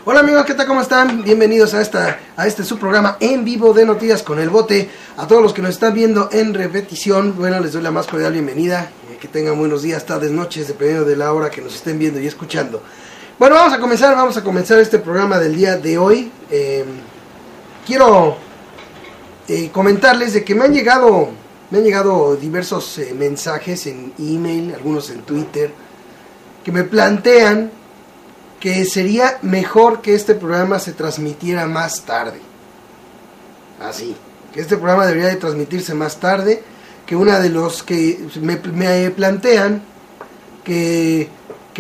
Hola amigos, ¿qué tal? ¿Cómo están? Bienvenidos a este su programa en vivo de Noticias con el Bote. A todos los que nos están viendo en repetición, bueno, les doy la más cordial bienvenida. Que tengan buenos días, tardes, noches, dependiendo de la hora que nos estén viendo y escuchando. Bueno, vamos a comenzar este programa del día de hoy. Quiero comentarles de que me han llegado diversos mensajes en email, algunos en Twitter, que me plantean que sería mejor que este programa se transmitiera más tarde. Así, que este programa debería de transmitirse más tarde, que una de los que me plantean que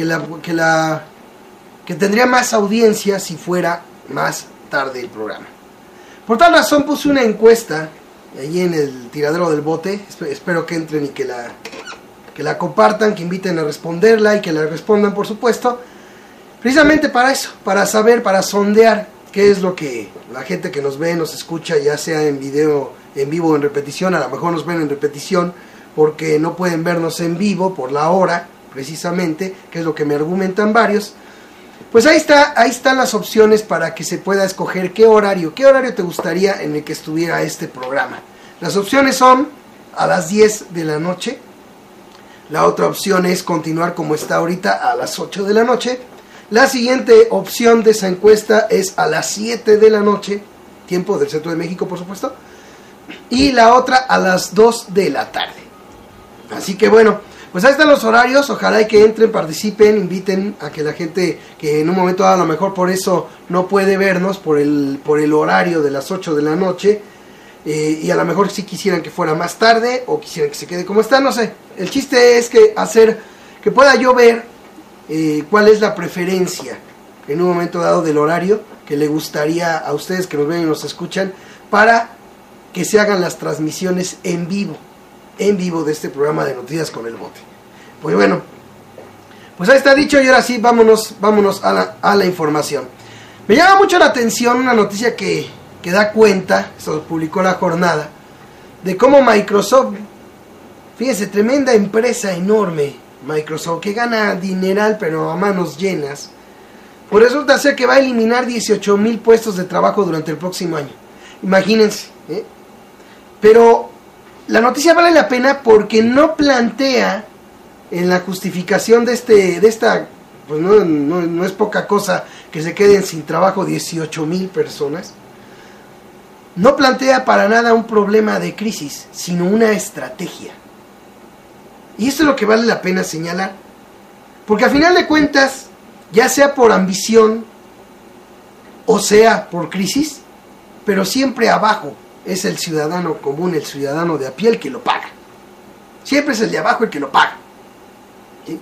tendría más audiencia si fuera más tarde el programa. Por tal razón puse una encuesta allí en el tiradero del bote. Espero que entren y que la compartan, que inviten a responderla y que la respondan, por supuesto. Precisamente para eso, para saber, para sondear qué es lo que la gente que nos ve, nos escucha, ya sea en video, en vivo o en repetición. A lo mejor nos ven en repetición porque no pueden vernos en vivo por la hora, precisamente, que es lo que me argumentan varios. Pues ahí están las opciones para que se pueda escoger qué horario te gustaría en el que estuviera este programa. Las opciones son a las 10 de la noche. La otra opción es continuar como está ahorita a las 8 de la noche. La siguiente opción de esa encuesta es a las 7 de la noche, tiempo del centro de México, por supuesto. Y la otra a las 2 de la tarde. Así que bueno, pues ahí están los horarios. Ojalá y que entren, participen, inviten a que la gente que en un momento dado a lo mejor por eso no puede vernos, por el horario de las 8 de la noche, y a lo mejor sí quisieran que fuera más tarde o quisieran que se quede como está, no sé. El chiste es que pueda yo ver cuál es la preferencia en un momento dado del horario que le gustaría a ustedes que nos ven y nos escuchan, para que se hagan las transmisiones en vivo de este programa de Noticias con el Bote. Pues bueno, pues ahí está dicho, y ahora sí vámonos a la información. Me llama mucho la atención una noticia que da cuenta, esto publicó La Jornada, de cómo Microsoft, fíjense, tremenda empresa enorme, Microsoft, que gana dineral pero a manos llenas, pues resulta ser que va a eliminar 18,000 puestos de trabajo durante el próximo año. Imagínense, Pero la noticia vale la pena porque no plantea en la justificación de esta, pues no es poca cosa que se queden sin trabajo 18,000 personas. No plantea para nada un problema de crisis, sino una estrategia. Y esto es lo que vale la pena señalar, porque a final de cuentas, ya sea por ambición o sea por crisis, pero siempre abajo es el ciudadano común, el ciudadano de a pie el que lo paga. Siempre es el de abajo el que lo paga. ¿Sí?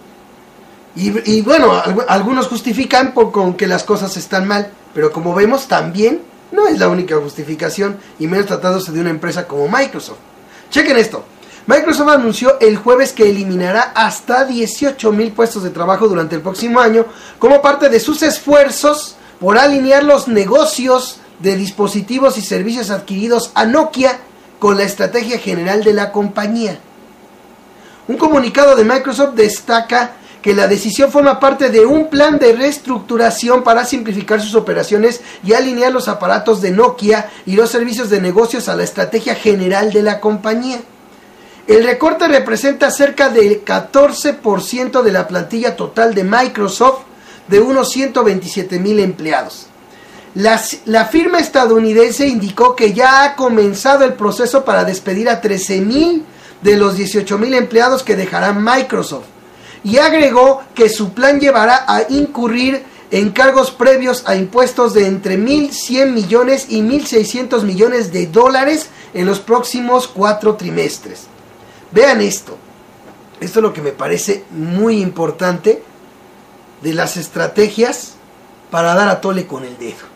Y bueno, algunos justifican con que las cosas están mal, pero como vemos también no es la única justificación, y menos tratándose de una empresa como Microsoft. Chequen esto. Microsoft anunció el jueves que eliminará hasta 18,000 puestos de trabajo durante el próximo año como parte de sus esfuerzos por alinear los negocios de dispositivos y servicios adquiridos a Nokia con la estrategia general de la compañía. Un comunicado de Microsoft destaca que la decisión forma parte de un plan de reestructuración para simplificar sus operaciones y alinear los aparatos de Nokia y los servicios de negocios a la estrategia general de la compañía. El recorte representa cerca del 14% de la plantilla total de Microsoft, de unos 127,000 empleados. La firma estadounidense indicó que ya ha comenzado el proceso para despedir a 13,000 de los 18,000 empleados que dejarán Microsoft, y agregó que su plan llevará a incurrir en cargos previos a impuestos de entre 1,100 millones y 1,600 millones de dólares en los próximos 4 trimestres. Vean esto es lo que me parece muy importante de las estrategias para dar a tole con el dedo.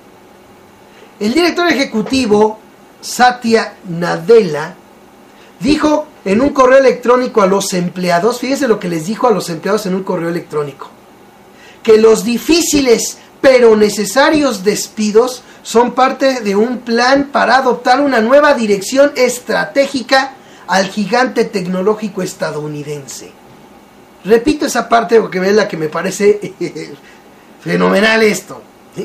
El director ejecutivo, Satya Nadella, dijo en un correo electrónico a los empleados, fíjense lo que les dijo a los empleados en un correo electrónico, que los difíciles pero necesarios despidos son parte de un plan para adoptar una nueva dirección estratégica al gigante tecnológico estadounidense. Repito esa parte porque es la que me parece fenomenal esto. ¿Sí?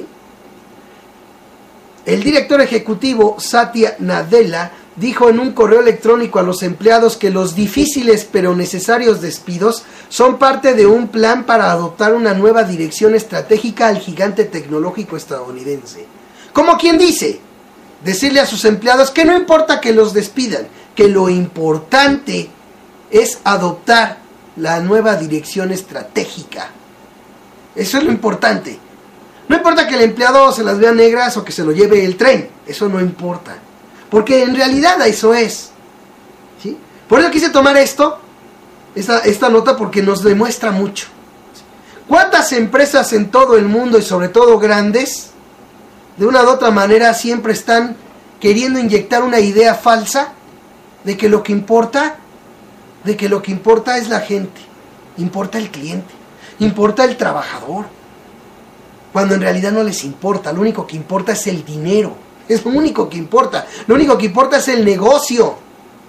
El director ejecutivo Satya Nadella dijo en un correo electrónico a los empleados que los difíciles pero necesarios despidos son parte de un plan para adoptar una nueva dirección estratégica al gigante tecnológico estadounidense. Como quien dice, decirle a sus empleados que no importa que los despidan, que lo importante es adoptar la nueva dirección estratégica. Eso es lo importante. No importa que el empleado se las vea negras o que se lo lleve el tren, eso no importa. Porque en realidad eso es. ¿Sí? Por eso quise tomar esta nota, porque nos demuestra mucho. ¿Cuántas empresas en todo el mundo, y sobre todo grandes, de una u otra manera siempre están queriendo inyectar una idea falsa de que lo que importa es la gente, importa el cliente, importa el trabajador, cuando en realidad no les importa? Lo único que importa es el dinero, es lo único que importa, lo único que importa es el negocio.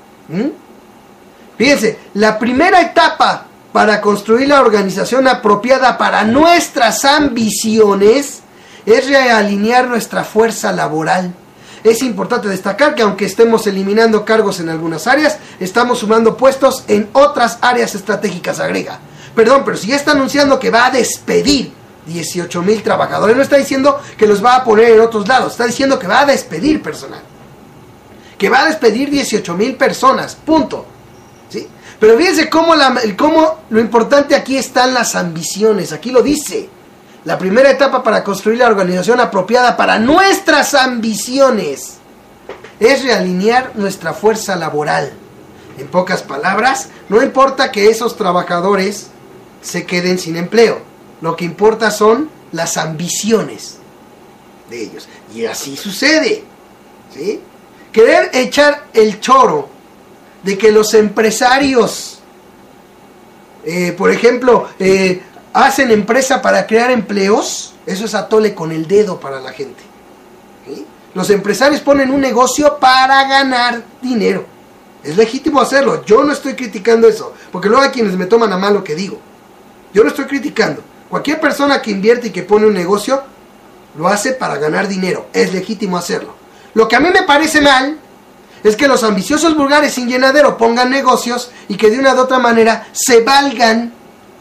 Fíjense, la primera etapa para construir la organización apropiada para nuestras ambiciones es realinear nuestra fuerza laboral. Es importante destacar que aunque estemos eliminando cargos en algunas áreas, estamos sumando puestos en otras áreas estratégicas, agrega. Perdón, pero si ya está anunciando que va a despedir 18,000 trabajadores, no está diciendo que los va a poner en otros lados, está diciendo que va a despedir personal. Que va a despedir 18,000 personas, punto. ¿Sí? Pero fíjense cómo lo importante aquí están las ambiciones, aquí lo dice. La primera etapa para construir la organización apropiada para nuestras ambiciones es realinear nuestra fuerza laboral. En pocas palabras, no importa que esos trabajadores se queden sin empleo. Lo que importa son las ambiciones de ellos. Y así sucede. ¿Sí? Querer echar el choro de que los empresarios, por ejemplo, hacen empresa para crear empleos, eso es atole con el dedo para la gente. ¿Sí? Los empresarios ponen un negocio para ganar dinero. Es legítimo hacerlo, yo no estoy criticando eso, porque luego hay quienes me toman a mal lo que digo. Yo no estoy criticando. Cualquier persona que invierte y que pone un negocio, lo hace para ganar dinero, es legítimo hacerlo. Lo que a mí me parece mal es que los ambiciosos vulgares sin llenadero pongan negocios y que de una u otra manera se valgan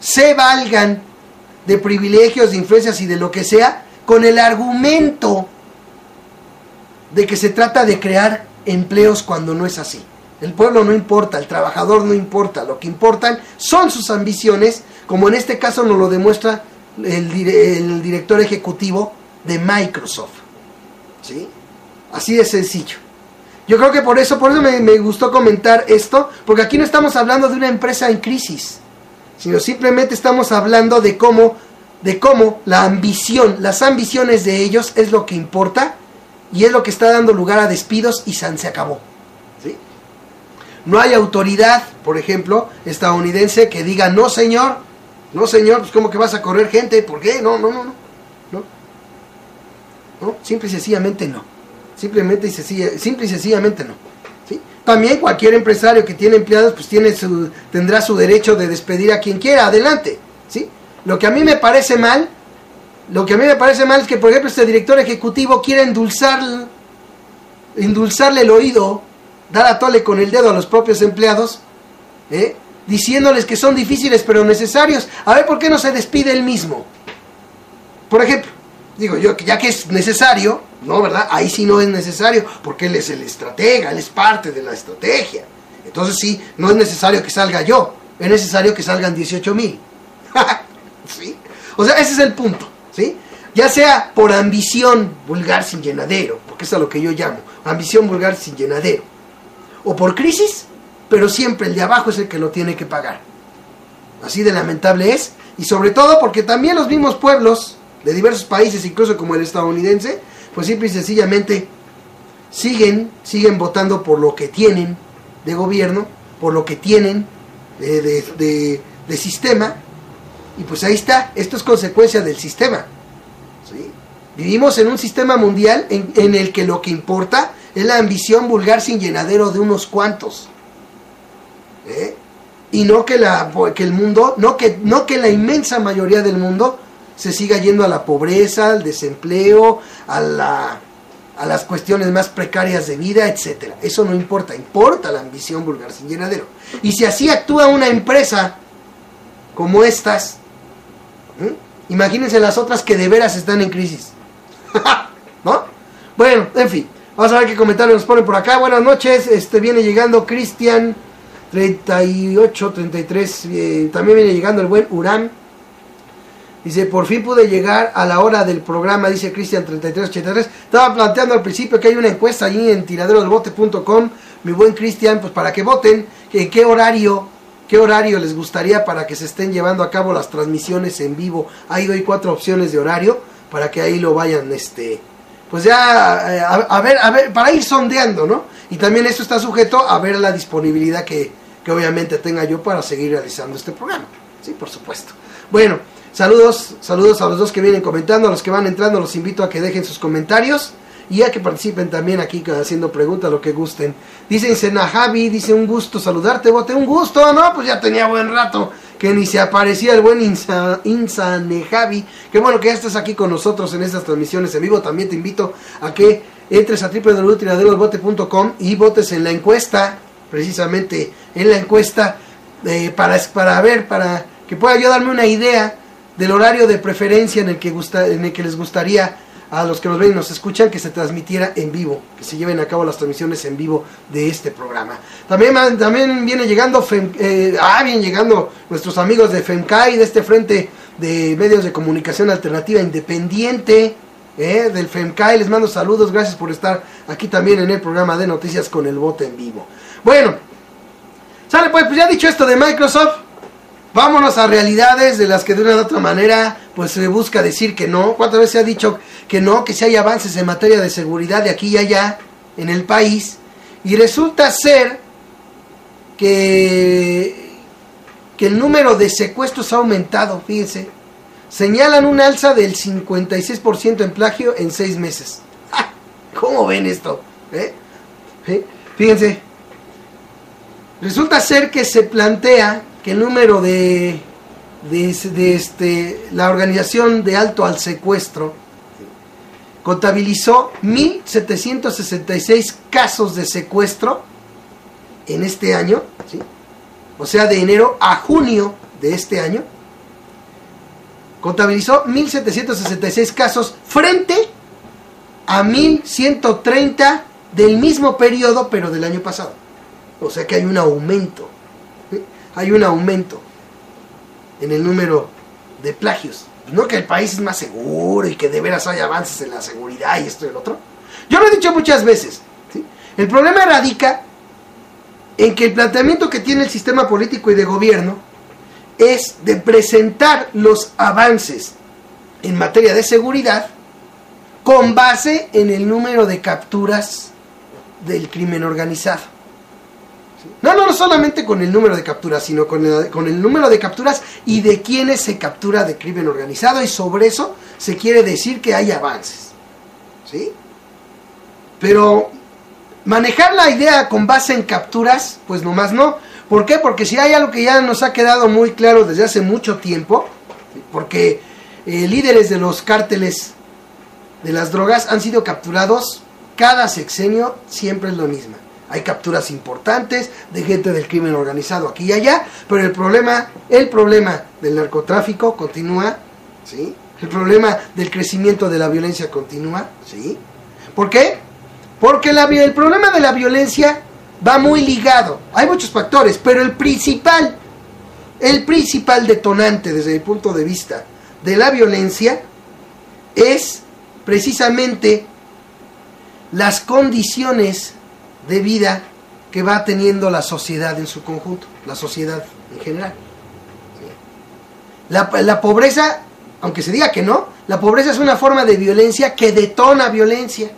de privilegios, de influencias y de lo que sea, con el argumento de que se trata de crear empleos cuando no es así. El pueblo no importa, el trabajador no importa, lo que importan son sus ambiciones, como en este caso nos lo demuestra el director ejecutivo de Microsoft. ¿Sí? Así de sencillo. Yo creo que por eso me gustó comentar esto, porque aquí no estamos hablando de una empresa en crisis, sino simplemente estamos hablando de cómo la ambición, las ambiciones de ellos es lo que importa y es lo que está dando lugar a despidos y se acabó. ¿Sí? No hay autoridad, por ejemplo, estadounidense que diga, no señor, pues ¿cómo que vas a correr gente? ¿Por qué? No, simple y sencillamente no. Simple y sencillamente no. ¿Sí? También cualquier empresario que tiene empleados pues tendrá su derecho de despedir a quien quiera, adelante. ¿Sí? Lo que a mí me parece mal es que, por ejemplo, este director ejecutivo quiere endulzarle el oído, dar a tole con el dedo a los propios empleados, diciéndoles que son difíciles pero necesarios. A ver, ¿por qué no se despide él mismo? Por ejemplo, digo yo, ya que es necesario, no, ¿verdad? Ahí sí no es necesario, porque él es el estratega, él es parte de la estrategia. Entonces sí, no es necesario que salga yo, es necesario que salgan 18,000. ¿Sí? O sea, ese es el punto, ¿sí? Ya sea por ambición vulgar sin llenadero, porque es a lo que yo llamo, ambición vulgar sin llenadero, o por crisis, pero siempre el de abajo es el que lo tiene que pagar. Así de lamentable es, y sobre todo porque también los mismos pueblos de diversos países, incluso como el estadounidense, pues simple y sencillamente siguen votando por lo que tienen de gobierno, por lo que tienen de sistema, y pues ahí está, esto es consecuencia del sistema. ¿Sí? Vivimos en un sistema mundial en el que lo que importa es la ambición vulgar sin llenadero de unos cuantos. Y no que el mundo, no que la inmensa mayoría del mundo se siga yendo a la pobreza, al desempleo, a las cuestiones más precarias de vida, etcétera. Eso no importa, importa la ambición vulgar sin llenadero. Y si así actúa una empresa como estas, imagínense las otras que de veras están en crisis. ¿No? Bueno, en fin, vamos a ver qué comentarios nos ponen por acá. Buenas noches, viene llegando Cristian 3833, también viene llegando el buen Uram. Dice, por fin pude llegar a la hora del programa, dice Cristian 3383. Estaba planteando al principio que hay una encuesta allí en tiraderodelbote.com, mi buen Cristian, pues para que voten, que qué horario les gustaría para que se estén llevando a cabo las transmisiones en vivo. Ahí doy 4 opciones de horario para que ahí lo vayan, pues ya a ver, para ir sondeando, ¿no? Y también eso está sujeto a ver la disponibilidad que obviamente tenga yo para seguir realizando este programa. Sí, por supuesto. Bueno, saludos a los dos que vienen comentando, a los que van entrando los invito a que dejen sus comentarios y a que participen también aquí haciendo preguntas, lo que gusten. Dice Javi, dice un gusto saludarte, Bote, un gusto, ¿no? Pues ya tenía buen rato que ni se aparecía el buen Javi. Qué bueno que ya estás aquí con nosotros en estas transmisiones en vivo. También te invito a que entres a www.tiraderodelbote.com y votes en la encuesta, precisamente en la encuesta, para que pueda yo darme una idea del horario de preferencia en el que les gustaría a los que nos ven y nos escuchan que se transmitiera en vivo, que se lleven a cabo las transmisiones en vivo de este programa. También viene llegando vienen llegando nuestros amigos de FEMCAI, de este Frente de Medios de Comunicación Alternativa Independiente, del FEMCAI. Les mando saludos, gracias por estar aquí también en el programa de noticias con el Bote en vivo. Bueno, sale pues ya dicho esto de Microsoft, vámonos a realidades de las que de una u otra manera pues se busca decir que no. ¿Cuántas veces se ha dicho que no? Que si hay avances en materia de seguridad de aquí y allá en el país, y resulta ser que el número de secuestros ha aumentado. Fíjense, señalan un alza del 56% en plagio en 6 meses. ¡Ah! ¿Cómo ven esto? Fíjense, resulta ser que se plantea que el número de la organización de alto al secuestro contabilizó 1.766 casos de secuestro en este año, ¿sí? O sea, de enero a junio de este año, contabilizó 1.766 casos frente a 1.130 del mismo periodo, pero del año pasado. O sea que hay un aumento. Hay un aumento en el número de plagios. No que el país es más seguro y que de veras hay avances en la seguridad y esto y el otro. Yo lo he dicho muchas veces, ¿sí? El problema radica en que el planteamiento que tiene el sistema político y de gobierno es de presentar los avances en materia de seguridad con base en el número de capturas del crimen organizado. No solamente con el número de capturas, sino con el número de capturas y de quienes se captura de crimen organizado, y sobre eso se quiere decir que hay avances, ¿sí? Pero manejar la idea con base en capturas, pues nomás no. ¿Por qué? Porque si hay algo que ya nos ha quedado muy claro desde hace mucho tiempo, porque líderes de los cárteles de las drogas han sido capturados cada sexenio, siempre es lo mismo. Hay capturas importantes de gente del crimen organizado aquí y allá, pero el problema del narcotráfico continúa, ¿sí? El problema del crecimiento de la violencia continúa, ¿sí? ¿Por qué? Porque el problema de la violencia va muy ligado. Hay muchos factores, pero el principal detonante desde mi punto de vista de la violencia es precisamente las condiciones de vida que va teniendo la sociedad en su conjunto, la sociedad en general. La pobreza, aunque se diga que no, la pobreza es una forma de violencia que detona violencia.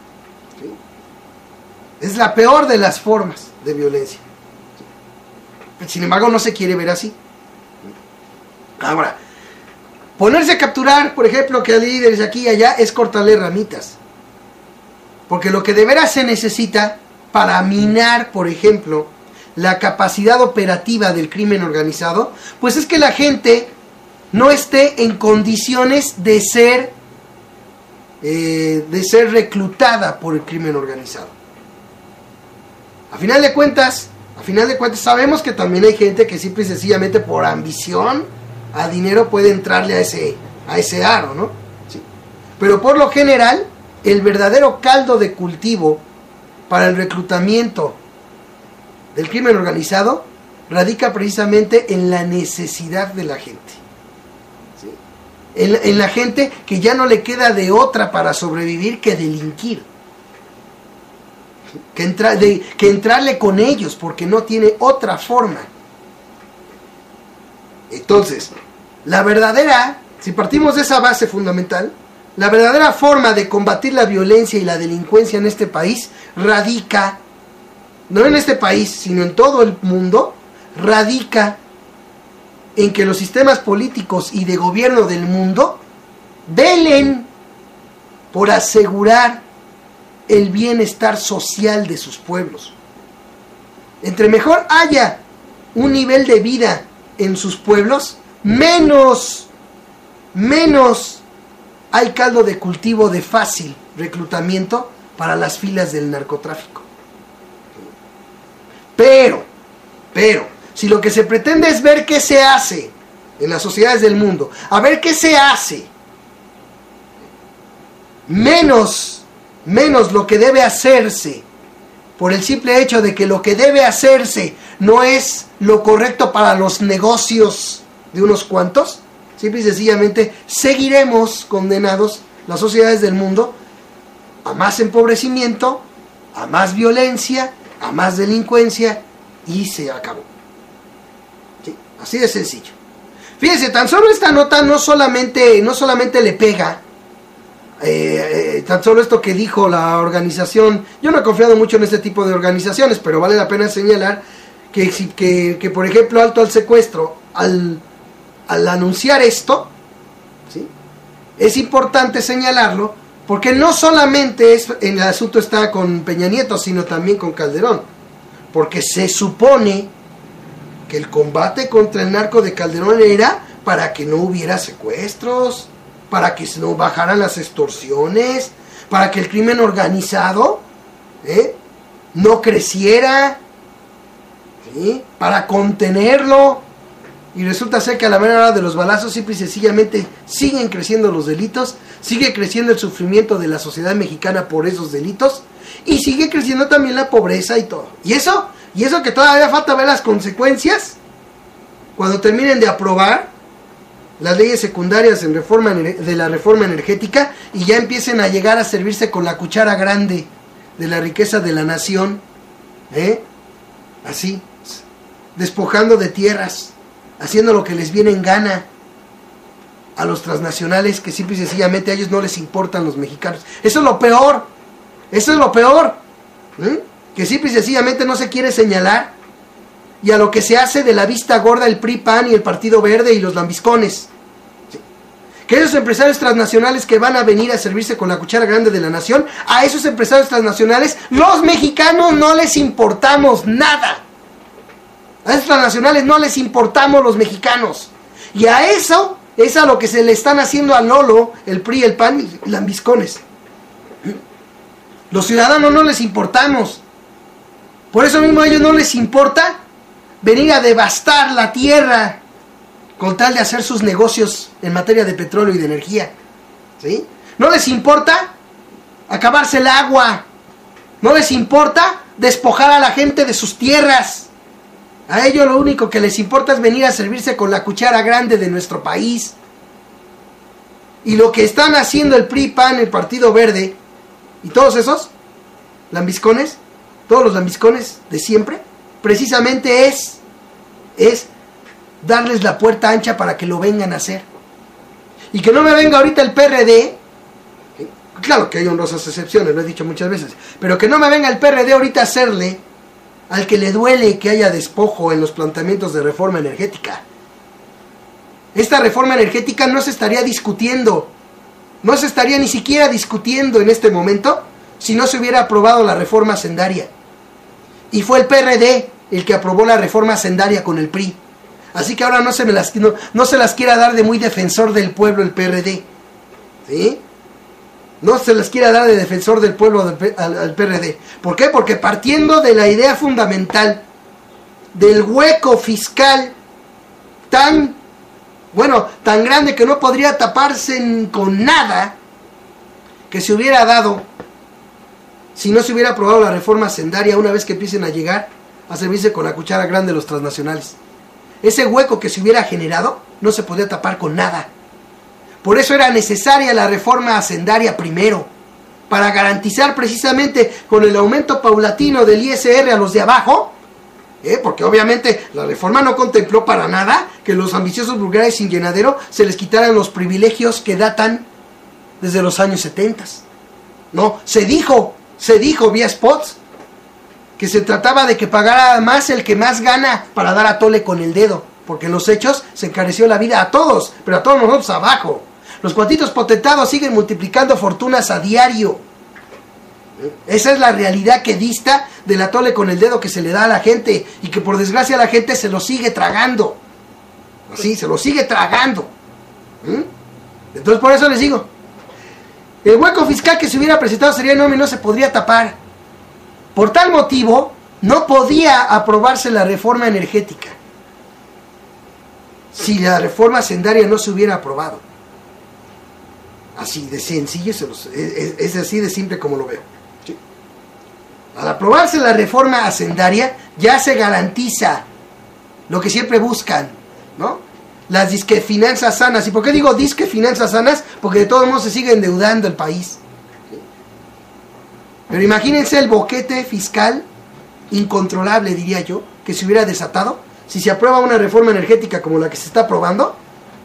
Es la peor de las formas de violencia. Sin embargo, no se quiere ver así. Ahora, ponerse a capturar, por ejemplo, que hay líderes aquí y allá, es cortarle ramitas. Porque lo que de veras se necesita para minar, por ejemplo, la capacidad operativa del crimen organizado, pues es que la gente no esté en condiciones de ser reclutada por el crimen organizado. A final de cuentas sabemos que también hay gente que simple y sencillamente por ambición a dinero puede entrarle a ese aro, ¿no? Sí. Pero por lo general, el verdadero caldo de cultivo para el reclutamiento del crimen organizado radica precisamente en la necesidad de la gente. ¿Sí? En la gente que ya no le queda de otra para sobrevivir que delinquir. Que entrarle con ellos porque no tiene otra forma. Entonces, si partimos de esa base fundamental, la verdadera forma de combatir la violencia y la delincuencia en este país radica, no en este país, sino en todo el mundo, radica en que los sistemas políticos y de gobierno del mundo velen por asegurar el bienestar social de sus pueblos. Entre mejor haya un nivel de vida en sus pueblos, menos hay caldo de cultivo de fácil reclutamiento para las filas del narcotráfico. Pero, si lo que se pretende es ver qué se hace en las sociedades del mundo, a ver qué se hace, menos lo que debe hacerse, por el simple hecho de que lo que debe hacerse no es lo correcto para los negocios de unos cuantos, simple y sencillamente seguiremos condenados las sociedades del mundo a más empobrecimiento, a más violencia, a más delincuencia, y se acabó. ¿Sí? Así de sencillo. Fíjense, tan solo esta nota no solamente le pega, tan solo esto que dijo la organización. Yo no he confiado mucho en este tipo de organizaciones, pero vale la pena señalar que por ejemplo, Alto al Secuestro, al anunciar esto, ¿sí?, es importante señalarlo, porque no solamente el asunto está con Peña Nieto, sino también con Calderón, porque se supone que el combate contra el narco de Calderón era para que no hubiera secuestros, para que no bajaran las extorsiones, para que el crimen organizado no creciera, ¿sí?, para contenerlo. Y resulta ser que a la mera hora de los balazos simple y sencillamente siguen creciendo los delitos, sigue creciendo el sufrimiento de la sociedad mexicana por esos delitos, y sigue creciendo también la pobreza y todo. Y eso que todavía falta ver las consecuencias cuando terminen de aprobar las leyes secundarias de la reforma energética y ya empiecen a llegar a servirse con la cuchara grande de la riqueza de la nación, así, despojando de tierras, haciendo lo que les viene en gana a los transnacionales, que simple y sencillamente a ellos no les importan los mexicanos. Eso es lo peor, que simple y sencillamente no se quiere señalar, y a lo que se hace de la vista gorda el PRI, PAN y el Partido Verde y los lambiscones. ¿Sí? Que esos empresarios transnacionales que van a venir a servirse con la cuchara grande de la nación, a esos empresarios transnacionales, los mexicanos no les importamos nada. A esos transnacionales no les importamos los mexicanos. Y a eso es a lo que se le están haciendo a Lolo, el PRI, el PAN y lambiscones. Los ciudadanos no les importamos. Por eso mismo a ellos no les importa venir a devastar la tierra con tal de hacer sus negocios en materia de petróleo y de energía. ¿Sí? No les importa acabarse el agua. No les importa despojar a la gente de sus tierras. A ellos lo único que les importa es venir a servirse con la cuchara grande de nuestro país. Y lo que están haciendo el PRI, PAN, el Partido Verde y todos esos lambiscones, todos los lambiscones de siempre, precisamente es darles la puerta ancha para que lo vengan a hacer. Y que no me venga ahorita el PRD, claro que hay honrosas excepciones, lo he dicho muchas veces, pero que no me venga el PRD ahorita a hacerle al que le duele que haya despojo en los planteamientos de reforma energética. Esta reforma energética no se estaría discutiendo, no se estaría ni siquiera discutiendo en este momento si no se hubiera aprobado la reforma hacendaria. Y fue el PRD el que aprobó la reforma hacendaria con el PRI. Así que ahora no se las quiera dar de muy defensor del pueblo el PRD. ¿Sí? No se las quiera dar de defensor del pueblo al PRD. ¿Por qué? Porque partiendo de la idea fundamental del hueco fiscal tan grande que no podría taparse con nada, que se hubiera dado si no se hubiera aprobado la reforma hacendaria una vez que empiecen a llegar a servirse con la cuchara grande los transnacionales. Ese hueco que se hubiera generado no se podía tapar con nada. Por eso era necesaria la reforma hacendaria primero, para garantizar precisamente con el aumento paulatino del ISR a los de abajo, porque obviamente la reforma no contempló para nada que los ambiciosos vulgares sin llenadero se les quitaran los privilegios que datan desde los años 70. No, se dijo vía spots que se trataba de que pagara más el que más gana para dar a tole con el dedo, porque en los hechos se encareció la vida a todos, pero a todos nosotros abajo. Los cuatitos potentados siguen multiplicando fortunas a diario. Esa es la realidad que dista del atole con el dedo que se le da a la gente, y que por desgracia la gente se lo sigue tragando. Así, se lo sigue tragando. Entonces por eso les digo, el hueco fiscal que se hubiera presentado sería enorme y no se podría tapar. Por tal motivo, no podía aprobarse la reforma energética si la reforma hacendaria no se hubiera aprobado. Así de sencillo, es así de simple como lo veo. ¿Sí? Al aprobarse la reforma hacendaria, ya se garantiza lo que siempre buscan, ¿no? Las disque finanzas sanas. ¿Y por qué digo disque finanzas sanas? Porque de todos modos se sigue endeudando el país. ¿Sí? Pero imagínense el boquete fiscal incontrolable, diría yo, que se hubiera desatado si se aprueba una reforma energética como la que se está aprobando,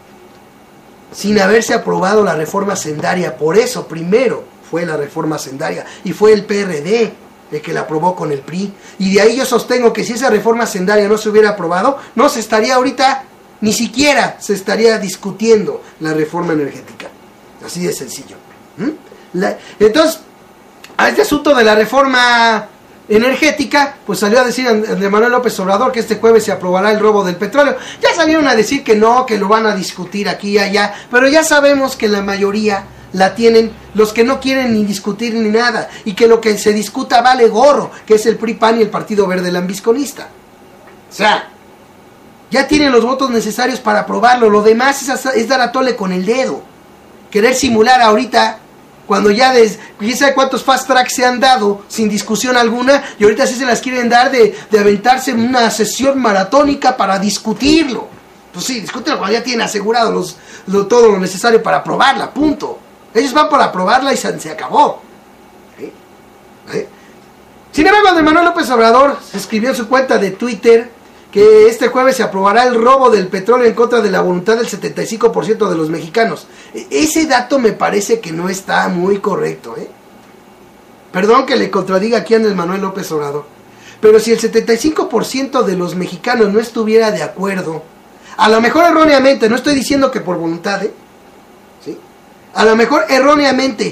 sin haberse aprobado la reforma hacendaria. Por eso primero fue la reforma hacendaria, y fue el PRD el que la aprobó con el PRI. Y de ahí yo sostengo que si esa reforma hacendaria no se hubiera aprobado, no se estaría ahorita, ni siquiera se estaría discutiendo la reforma energética. Así de sencillo. Entonces, a este asunto de la reforma energética, pues salió a decir Andrés Manuel López Obrador que este jueves se aprobará el robo del petróleo. Ya salieron a decir que no, que lo van a discutir aquí y allá, pero ya sabemos que la mayoría la tienen los que no quieren ni discutir ni nada, y que lo que se discuta vale gorro, que es el PRI, PAN y el Partido Verde Lambisconista. O sea, ya tienen los votos necesarios para aprobarlo. Lo demás es dar a tole con el dedo, querer simular ahorita, cuando ya quién sabe cuántos fast tracks se han dado sin discusión alguna, y ahorita sí se las quieren dar de aventarse en una sesión maratónica para discutirlo. Pues sí, discútelo cuando ya tienen asegurado todo lo necesario para aprobarla, punto. Ellos van por aprobarla y se acabó. ¿Sí? ¿Sí? Sin embargo, Andrés Manuel López Obrador escribió en su cuenta de Twitter que este jueves se aprobará el robo del petróleo en contra de la voluntad del 75% de los mexicanos. Ese dato me parece que no está muy correcto, Perdón que le contradiga aquí a Andrés Manuel López Obrador, pero si el 75% de los mexicanos no estuviera de acuerdo, a lo mejor erróneamente, no estoy diciendo que por voluntad, ¿sí? A lo mejor erróneamente,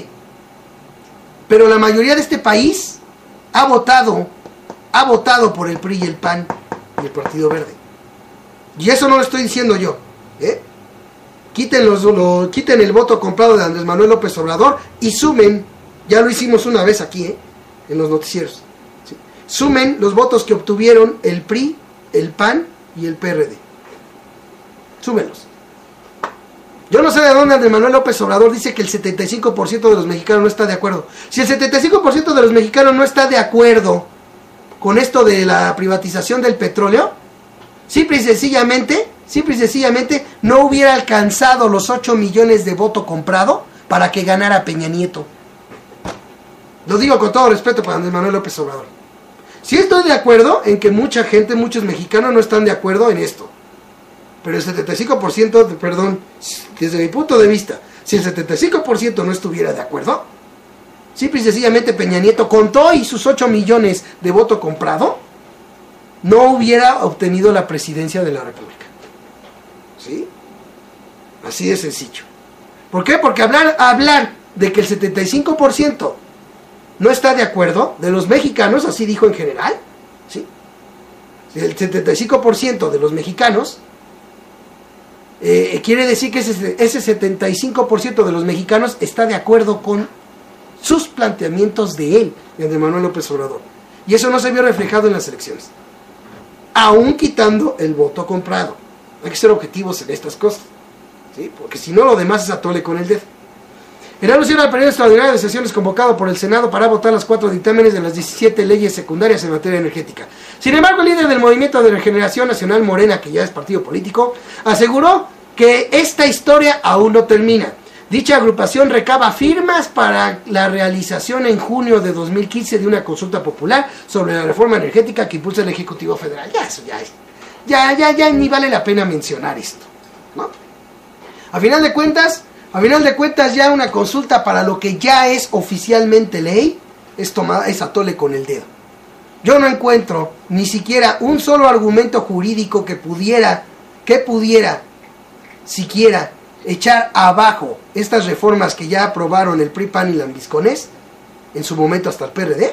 pero la mayoría de este país ha votado por el PRI y el PAN y el Partido Verde. Y eso no lo estoy diciendo yo, Quiten el voto comprado de Andrés Manuel López Obrador y sumen, ya lo hicimos una vez aquí, en los noticieros, ¿sí? Sumen los votos que obtuvieron el PRI, el PAN y el PRD. Súmenlos. Yo no sé de dónde Andrés Manuel López Obrador dice que el 75% de los mexicanos no está de acuerdo. Si el 75% de los mexicanos no está de acuerdo con esto de la privatización del petróleo, simple y sencillamente no hubiera alcanzado los 8 millones de voto comprado para que ganara Peña Nieto. Lo digo con todo respeto para Andrés Manuel López Obrador. Sí estoy de acuerdo en que mucha gente, muchos mexicanos no están de acuerdo en esto, pero el 75%, perdón, desde mi punto de vista, si el 75% no estuviera de acuerdo, simple y sencillamente Peña Nieto, con todo y sus 8 millones de voto comprado, no hubiera obtenido la presidencia de la República. ¿Sí? Así de sencillo. ¿Por qué? Porque hablar de que el 75% no está de acuerdo, de los mexicanos, así dijo en general, ¿sí? El 75% de los mexicanos quiere decir que ese 75% de los mexicanos está de acuerdo con sus planteamientos de él, de Andrés Manuel López Obrador. Y eso no se vio reflejado en las elecciones, aún quitando el voto comprado. Hay que ser objetivos en estas cosas, ¿sí? Porque si no, lo demás es atole con el dedo. El anuncio del periodo extraordinario de sesiones convocado por el Senado para votar los 4 dictámenes de las 17 leyes secundarias en materia energética. Sin embargo, el líder del Movimiento de Regeneración Nacional Morena, que ya es partido político, aseguró que esta historia aún no termina. Dicha agrupación recaba firmas para la realización en junio de 2015 de una consulta popular sobre la reforma energética que impulsa el Ejecutivo Federal. Ya ni vale la pena mencionar esto, ¿no? A final de cuentas, ya una consulta para lo que ya es oficialmente ley es atole con el dedo. Yo no encuentro ni siquiera un solo argumento jurídico que pudiera siquiera echar abajo estas reformas que ya aprobaron el PRI, PAN y Lambiscones, en su momento hasta el PRD,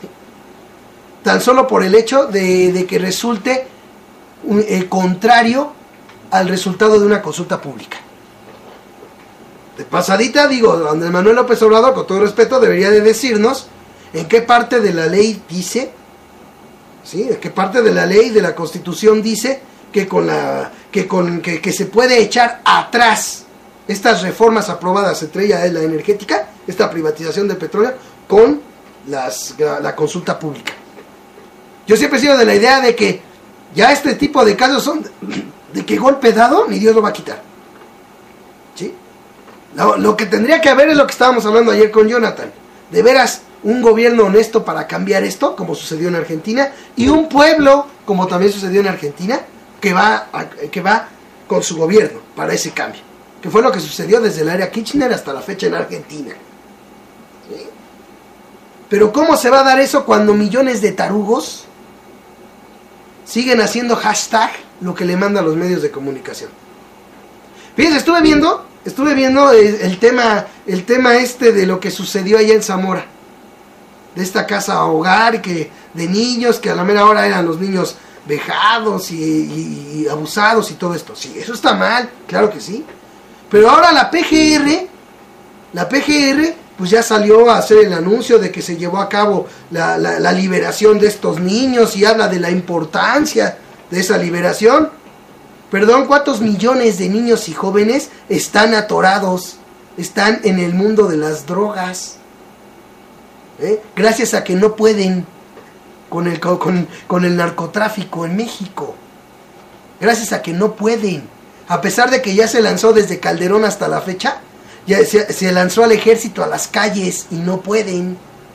tan solo por el hecho de que resulte contrario al resultado de una consulta pública. De pasadita, digo, Andrés Manuel López Obrador, con todo respeto, debería de decirnos en qué parte de la ley dice, ¿sí? En qué parte de la ley, de la Constitución dice que se puede echar atrás estas reformas aprobadas, entre ellas la energética, esta privatización del petróleo, con la consulta pública. Yo siempre he sido de la idea de que ya este tipo de casos son de que golpe dado, ni Dios lo va a quitar, ¿sí? Lo que tendría que haber es lo que estábamos hablando ayer con Jonathan. De veras, un gobierno honesto para cambiar esto, como sucedió en Argentina, y un pueblo, como también sucedió en Argentina, que va con su gobierno para ese cambio. Que fue lo que sucedió desde la era Kirchner hasta la fecha en Argentina, ¿sí? Pero ¿cómo se va a dar eso cuando millones de tarugos siguen haciendo hashtag lo que le mandan los medios de comunicación? Fíjense, estuve viendo el tema de lo que sucedió allá en Zamora, de esta casa hogar de niños que a la mera hora eran los niños vejados y abusados y todo esto. Sí, eso está mal, claro que sí. Pero ahora la PGR pues ya salió a hacer el anuncio de que se llevó a cabo la liberación de estos niños y habla de la importancia de esa liberación. Perdón, ¿cuántos millones de niños y jóvenes están atorados, están en el mundo de las drogas? Gracias a que no pueden con el narcotráfico en México. Gracias a que no pueden. A pesar de que ya se lanzó desde Calderón hasta la fecha, ya se lanzó al ejército a las calles y no pueden.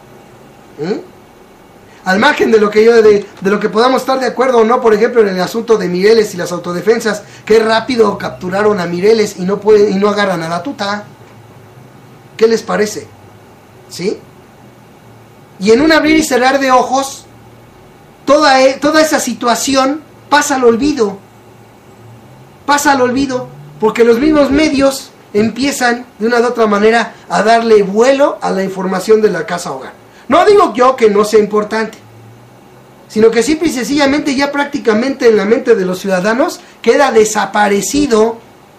Al margen de lo que podamos estar de acuerdo o no, por ejemplo, en el asunto de Mireles y las autodefensas, que rápido capturaron a Mireles y no agarran a la tuta. ¿Qué les parece? ¿Sí? Y en un abrir y cerrar de ojos, toda esa situación pasa al olvido. Pasa al olvido, porque los mismos medios empiezan de una u otra manera a darle vuelo a la información de la casa hogar. No digo yo que no sea importante, sino que simple y sencillamente ya prácticamente en la mente de los ciudadanos queda desaparecido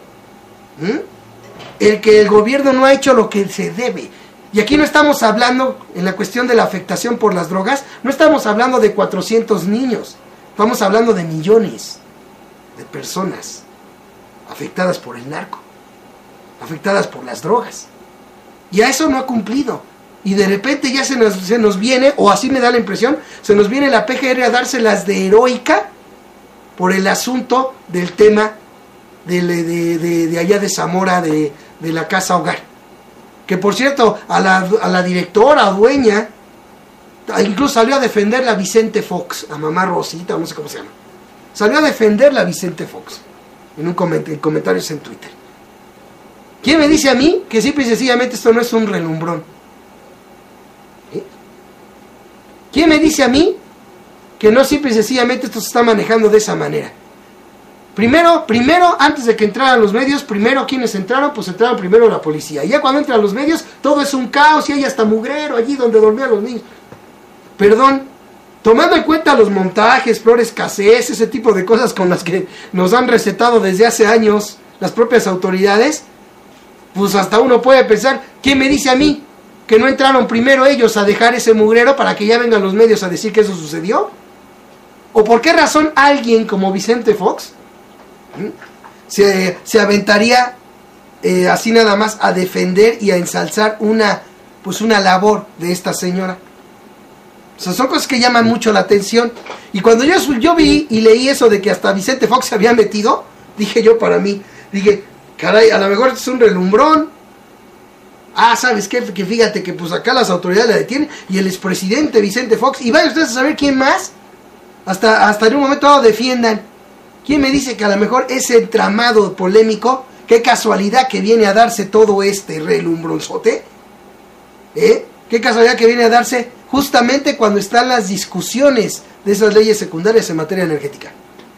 el que el gobierno no ha hecho lo que se debe. Y aquí no estamos hablando, en la cuestión de la afectación por las drogas, no estamos hablando de 400 niños, estamos hablando de millones de personas afectadas por el narco, afectadas por las drogas. Y a eso no ha cumplido. Y de repente ya se nos viene, o así me da la impresión, se nos viene la PGR a dárselas de heroica por el asunto del tema de allá de Zamora, de la casa hogar. Que por cierto, a la directora, dueña, incluso salió a defenderla a Vicente Fox, a mamá Rosita, no sé cómo se llama. Salió a defenderla a Vicente Fox en comentarios en Twitter. ¿Quién me dice a mí que simple y sencillamente esto no es un relumbrón? ¿Quién me dice a mí que no simple y sencillamente esto se está manejando de esa manera? Primero, antes de que entraran los medios, primero quienes entraron, pues entraron primero la policía. Y ya cuando entran los medios, todo es un caos y hay hasta mugrero allí donde dormían los niños. Perdón, tomando en cuenta los montajes, flores casés, ese tipo de cosas con las que nos han recetado desde hace años las propias autoridades, pues hasta uno puede pensar, ¿quién me dice a mí que no entraron primero ellos a dejar ese mugrero para que ya vengan los medios a decir que eso sucedió? ¿O por qué razón alguien como Vicente Fox se aventaría así nada más a defender y a ensalzar una labor de esta señora? O sea, son cosas que llaman mucho la atención. Y cuando yo vi y leí eso de que hasta Vicente Fox se había metido, dije yo para mí, caray, a lo mejor es un relumbrón. ¿Sabes qué? Que fíjate que pues acá las autoridades la detienen y el expresidente Vicente Fox, y vayan ustedes a saber quién más, hasta en un momento dado defiendan. ¿Quién me dice que a lo mejor ese entramado polémico, qué casualidad que viene a darse todo este relumbronzote? ¿Qué casualidad que viene a darse justamente cuando están las discusiones de esas leyes secundarias en materia energética?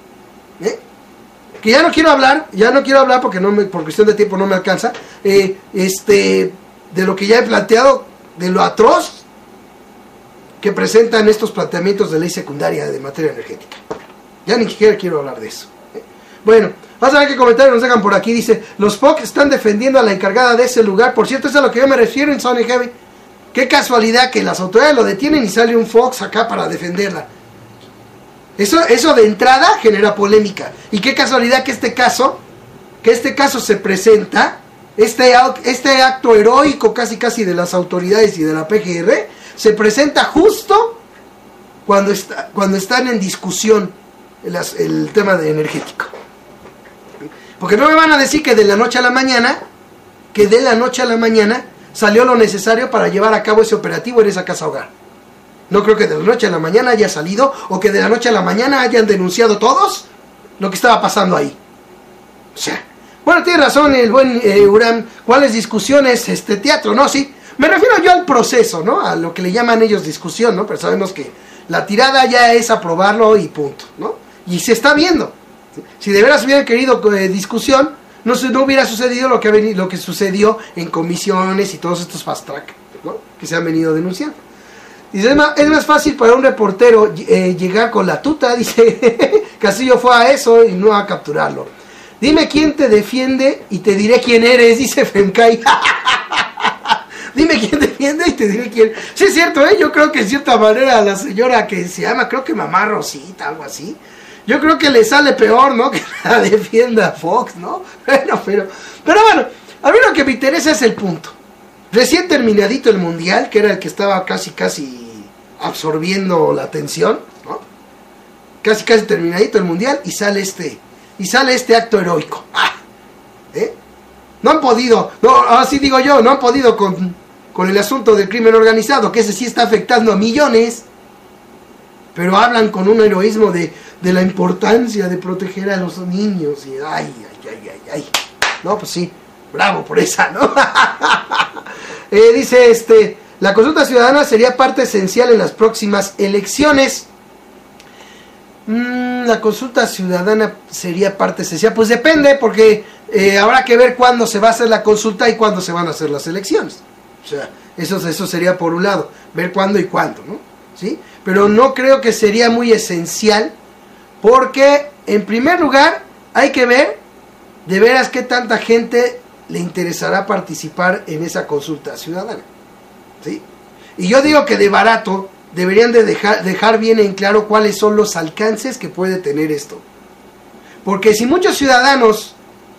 Que ya no quiero hablar porque por cuestión de tiempo no me alcanza, de lo que ya he planteado, de lo atroz que presentan estos planteamientos de ley secundaria de materia energética. Ya ni siquiera quiero hablar de eso. Bueno, vamos a ver qué comentarios nos dejan por aquí. Dice, los Fox están defendiendo a la encargada de ese lugar. Por cierto, eso es a lo que yo me refiero en Sonic Heavy. Qué casualidad que las autoridades lo detienen y sale un Fox acá para defenderla. Eso de entrada genera polémica. Y qué casualidad que este caso se presenta, este acto heroico casi de las autoridades y de la PGR, se presenta justo cuando están en discusión el tema de energético. Porque no me van a decir que de la noche a la mañana salió lo necesario para llevar a cabo ese operativo en esa casa hogar. No creo que de la noche a la mañana haya salido, o que de la noche a la mañana hayan denunciado todos lo que estaba pasando ahí. O sea, bueno, tiene razón el buen Uram. ¿Cuáles discusiones? Teatro, ¿no? Sí. Me refiero yo al proceso, ¿no? A lo que le llaman ellos discusión, ¿no? Pero sabemos que la tirada ya es aprobarlo y punto, ¿no? Y se está viendo. Si de veras hubieran querido discusión, no hubiera sucedido lo que sucedió en comisiones y todos estos fast track, ¿no? Que se han venido denunciando. Dice, es más fácil para un reportero llegar con la tuta, dice. Castillo fue a eso y no a capturarlo. Dime quién te defiende y te diré quién eres, dice Femkai. Dime quién defiende y te diré quién. Sí, es cierto, yo creo que en cierta manera la señora que se llama, creo que Mamá Rosita, algo así, yo creo que le sale peor, ¿no? Que la defienda Fox, ¿no? Pero bueno, a mí lo que me interesa es el punto. Recién terminadito el mundial, que era el que estaba casi absorbiendo la atención, ¿no? Casi terminadito el mundial y sale este acto heroico. No han podido, así digo yo, no han podido con el asunto del crimen organizado, que ese sí está afectando a millones, pero hablan con un heroísmo de la importancia de proteger a los niños y ay. No, pues sí, bravo por esa, ¿no? Dice la consulta ciudadana sería parte esencial en las próximas elecciones. La consulta ciudadana sería parte esencial. Pues depende, porque habrá que ver cuándo se va a hacer la consulta y cuándo se van a hacer las elecciones. O sea, eso sería por un lado, ver cuándo y cuándo, ¿no? ¿Sí? Pero no creo que sería muy esencial, porque en primer lugar hay que ver de veras qué tanta gente le interesará participar en esa consulta ciudadana, ¿sí? Y yo digo que de barato deberían de dejar bien en claro cuáles son los alcances que puede tener esto. Porque si muchos ciudadanos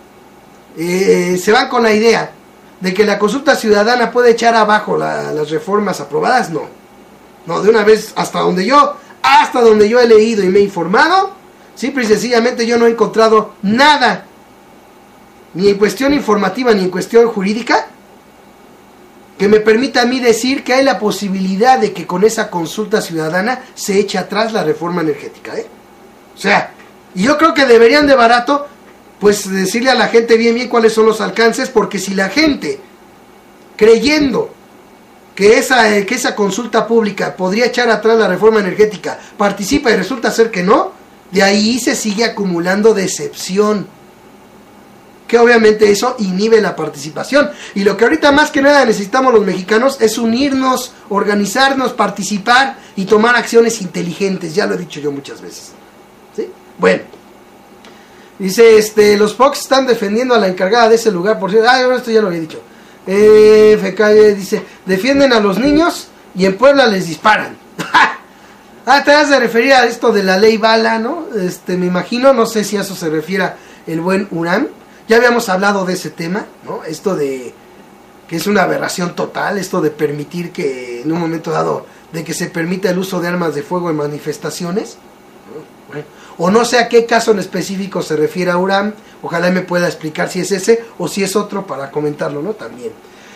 se van con la idea de que la consulta ciudadana puede echar abajo las reformas aprobadas, no, de una vez, hasta donde yo he leído y me he informado, simple y sencillamente yo no he encontrado nada, ni en cuestión informativa ni en cuestión jurídica, que me permita a mí decir que hay la posibilidad de que con esa consulta ciudadana se eche atrás la reforma energética, O sea, y yo creo que deberían de barato, pues decirle a la gente bien cuáles son los alcances, porque si la gente, creyendo que esa consulta pública podría echar atrás la reforma energética, participa y resulta ser que no, de ahí se sigue acumulando decepción, que obviamente eso inhibe la participación. Y lo que ahorita más que nada necesitamos los mexicanos es unirnos, organizarnos, participar y tomar acciones inteligentes. Ya lo he dicho yo muchas veces, ¿sí? Bueno, Dice, los Fox están defendiendo a la encargada de ese lugar, por cierto. Esto ya lo había dicho. FK dice, defienden a los niños y en Puebla les disparan. Te vas a referir a esto de la ley Bala, ¿no? Me imagino, no sé si a eso se refiere el buen Uram. Ya habíamos hablado de ese tema, ¿no? Esto de que es una aberración total, esto de permitir que en un momento dado, de que se permita el uso de armas de fuego en manifestaciones. Bueno, o no sé a qué caso en específico se refiere a Uram, ojalá me pueda explicar si es ese o si es otro para comentarlo, ¿no? También.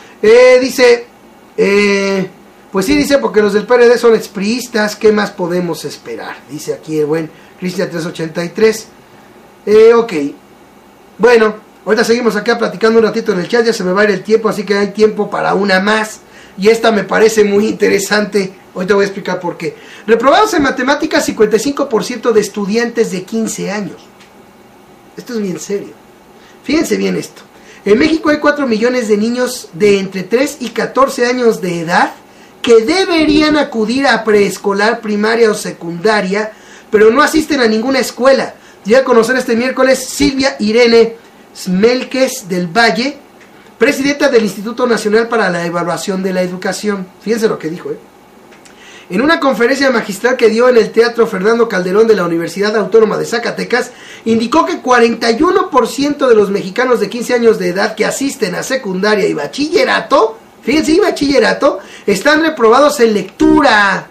Pues sí, dice, porque los del PRD son expriistas, ¿qué más podemos esperar? Dice aquí el buen Cristian 383. Ok. Bueno, ahorita seguimos acá platicando un ratito en el chat, ya se me va a ir el tiempo, así que hay tiempo para una más. Y esta me parece muy interesante, ahorita voy a explicar por qué. Reprobados en matemáticas 55% de estudiantes de 15 años. Esto es bien serio. Fíjense bien esto. En México hay 4 millones de niños de entre 3 y 14 años de edad que deberían acudir a preescolar, primaria o secundaria, pero no asisten a ninguna escuela. Dio a conocer este miércoles Silvia Irene Smelques del Valle, presidenta del Instituto Nacional para la Evaluación de la Educación. Fíjense lo que dijo, En una conferencia magistral que dio en el Teatro Fernando Calderón de la Universidad Autónoma de Zacatecas, indicó que 41% de los mexicanos de 15 años de edad que asisten a secundaria y bachillerato, fíjense, y bachillerato, están reprobados en lectura,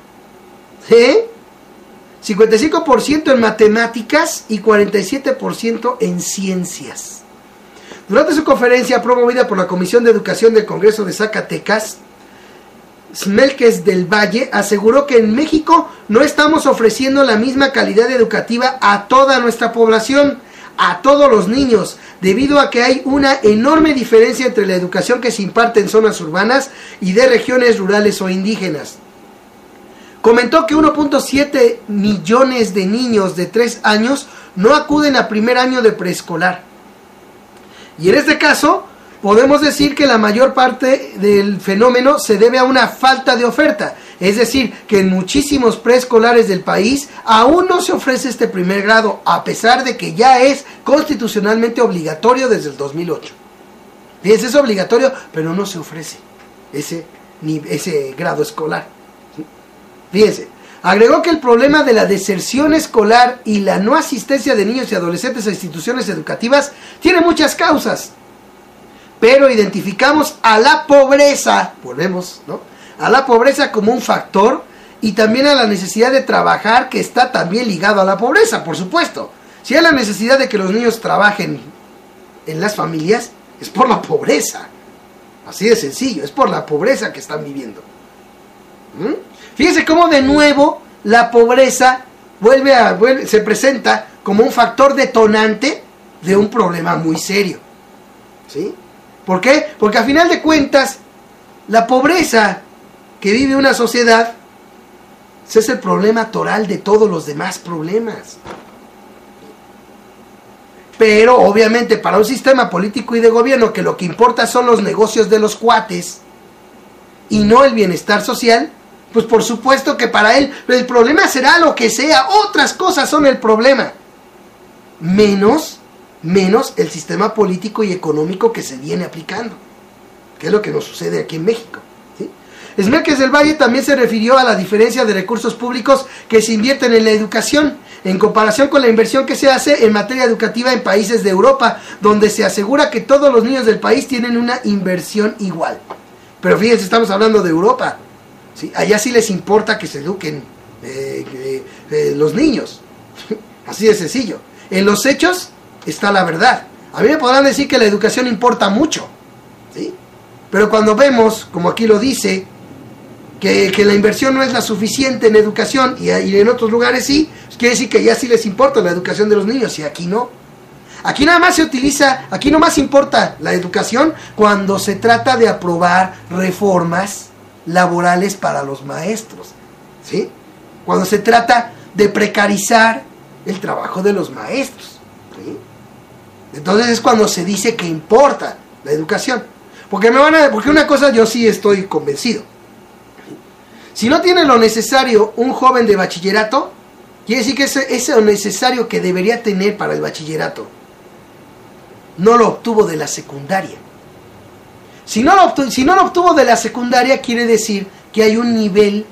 55% en matemáticas y 47% en ciencias. Durante su conferencia promovida por la Comisión de Educación del Congreso de Zacatecas, Smelques del Valle aseguró que en México no estamos ofreciendo la misma calidad educativa a toda nuestra población, a todos los niños, debido a que hay una enorme diferencia entre la educación que se imparte en zonas urbanas y de regiones rurales o indígenas. Comentó que 1.7 millones de niños de 3 años no acuden a primer año de preescolar. Y en este caso, podemos decir que la mayor parte del fenómeno se debe a una falta de oferta. Es decir, que en muchísimos preescolares del país aún no se ofrece este primer grado, a pesar de que ya es constitucionalmente obligatorio desde el 2008. Fíjense, es obligatorio, pero no se ofrece ese grado escolar. Fíjense, agregó que el problema de la deserción escolar y la no asistencia de niños y adolescentes a instituciones educativas tiene muchas causas, pero identificamos a la pobreza, volvemos, ¿no?, a la pobreza como un factor y también a la necesidad de trabajar, que está también ligado a la pobreza, por supuesto. Si hay la necesidad de que los niños trabajen en las familias, es por la pobreza, así de sencillo, es por la pobreza que están viviendo. Fíjense cómo de nuevo la pobreza se presenta como un factor detonante de un problema muy serio. ¿Sí? ¿Por qué? Porque a final de cuentas, la pobreza que vive una sociedad es el problema toral de todos los demás problemas. Pero obviamente para un sistema político y de gobierno que lo que importa son los negocios de los cuates y no el bienestar social, pues por supuesto que para él el problema será lo que sea, otras cosas son el problema, menos el sistema político y económico que se viene aplicando, que es lo que nos sucede aquí en México. ¿Sí? Smelques del Valle también se refirió a la diferencia de recursos públicos que se invierten en la educación, en comparación con la inversión que se hace en materia educativa en países de Europa, donde se asegura que todos los niños del país tienen una inversión igual. Pero fíjense, estamos hablando de Europa. ¿Sí? Allá sí les importa que se eduquen los niños. Así de sencillo. En los hechos está la verdad. A mí me podrán decir que la educación importa mucho, ¿sí? Pero cuando vemos, como aquí lo dice, que la inversión no es la suficiente en educación y en otros lugares sí, pues quiere decir que ya sí les importa la educación de los niños y aquí no. Aquí nada más aquí nomás importa la educación cuando se trata de aprobar reformas laborales para los maestros, ¿sí? Cuando se trata de precarizar el trabajo de los maestros, ¿sí? Entonces es cuando se dice que importa la educación. Porque una cosa yo sí estoy convencido. Si no tiene lo necesario un joven de bachillerato, quiere decir que es lo necesario que debería tener para el bachillerato no lo obtuvo de la secundaria. Si no lo obtuvo de la secundaria, quiere decir que hay un nivel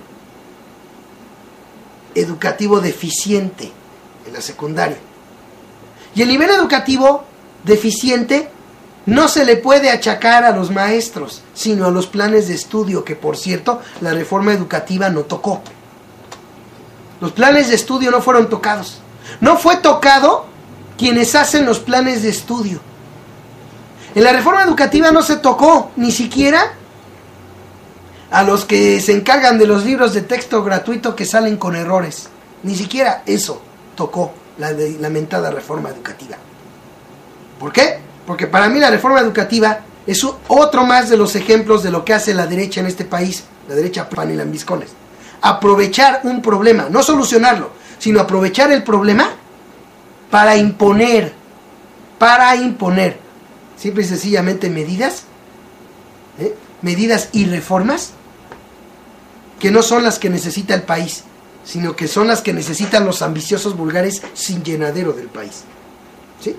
educativo deficiente en la secundaria. Y el nivel educativo deficiente no se le puede achacar a los maestros, sino a los planes de estudio, que por cierto, la reforma educativa no tocó. Los planes de estudio no fueron tocados. No fue tocado quienes hacen los planes de estudio. En la reforma educativa no se tocó ni siquiera a los que se encargan de los libros de texto gratuito que salen con errores. Ni siquiera eso tocó la lamentada reforma educativa. ¿Por qué? Porque para mí la reforma educativa es otro más de los ejemplos de lo que hace la derecha en este país, la derecha pan y lambiscones. Aprovechar un problema, no solucionarlo, sino aprovechar el problema para imponer, simple y sencillamente medidas y reformas que no son las que necesita el país, sino que son las que necesitan los ambiciosos vulgares sin llenadero del país. ¿Sí?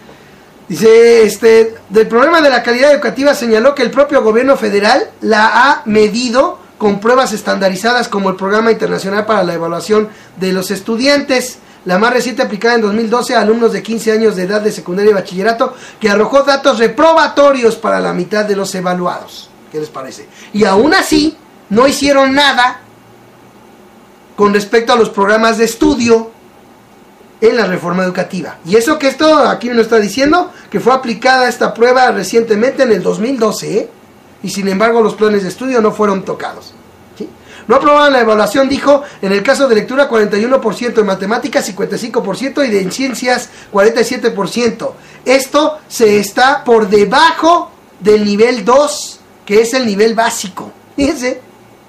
Dice, del problema de la calidad educativa señaló que el propio gobierno federal la ha medido con pruebas estandarizadas como el Programa Internacional para la Evaluación de los Estudiantes, la más reciente aplicada en 2012 a alumnos de 15 años de edad de secundaria y bachillerato, que arrojó datos reprobatorios para la mitad de los evaluados. ¿Qué les parece? Y aún así, no hicieron nada con respecto a los programas de estudio en la reforma educativa. Y eso que esto aquí nos está diciendo que fue aplicada esta prueba recientemente en el 2012, y sin embargo los planes de estudio no fueron tocados. ¿Sí? No aprobaban la evaluación, dijo, en el caso de lectura 41%, en matemáticas 55% y en ciencias 47%. Esto se está por debajo del nivel 2, que es el nivel básico. Fíjense,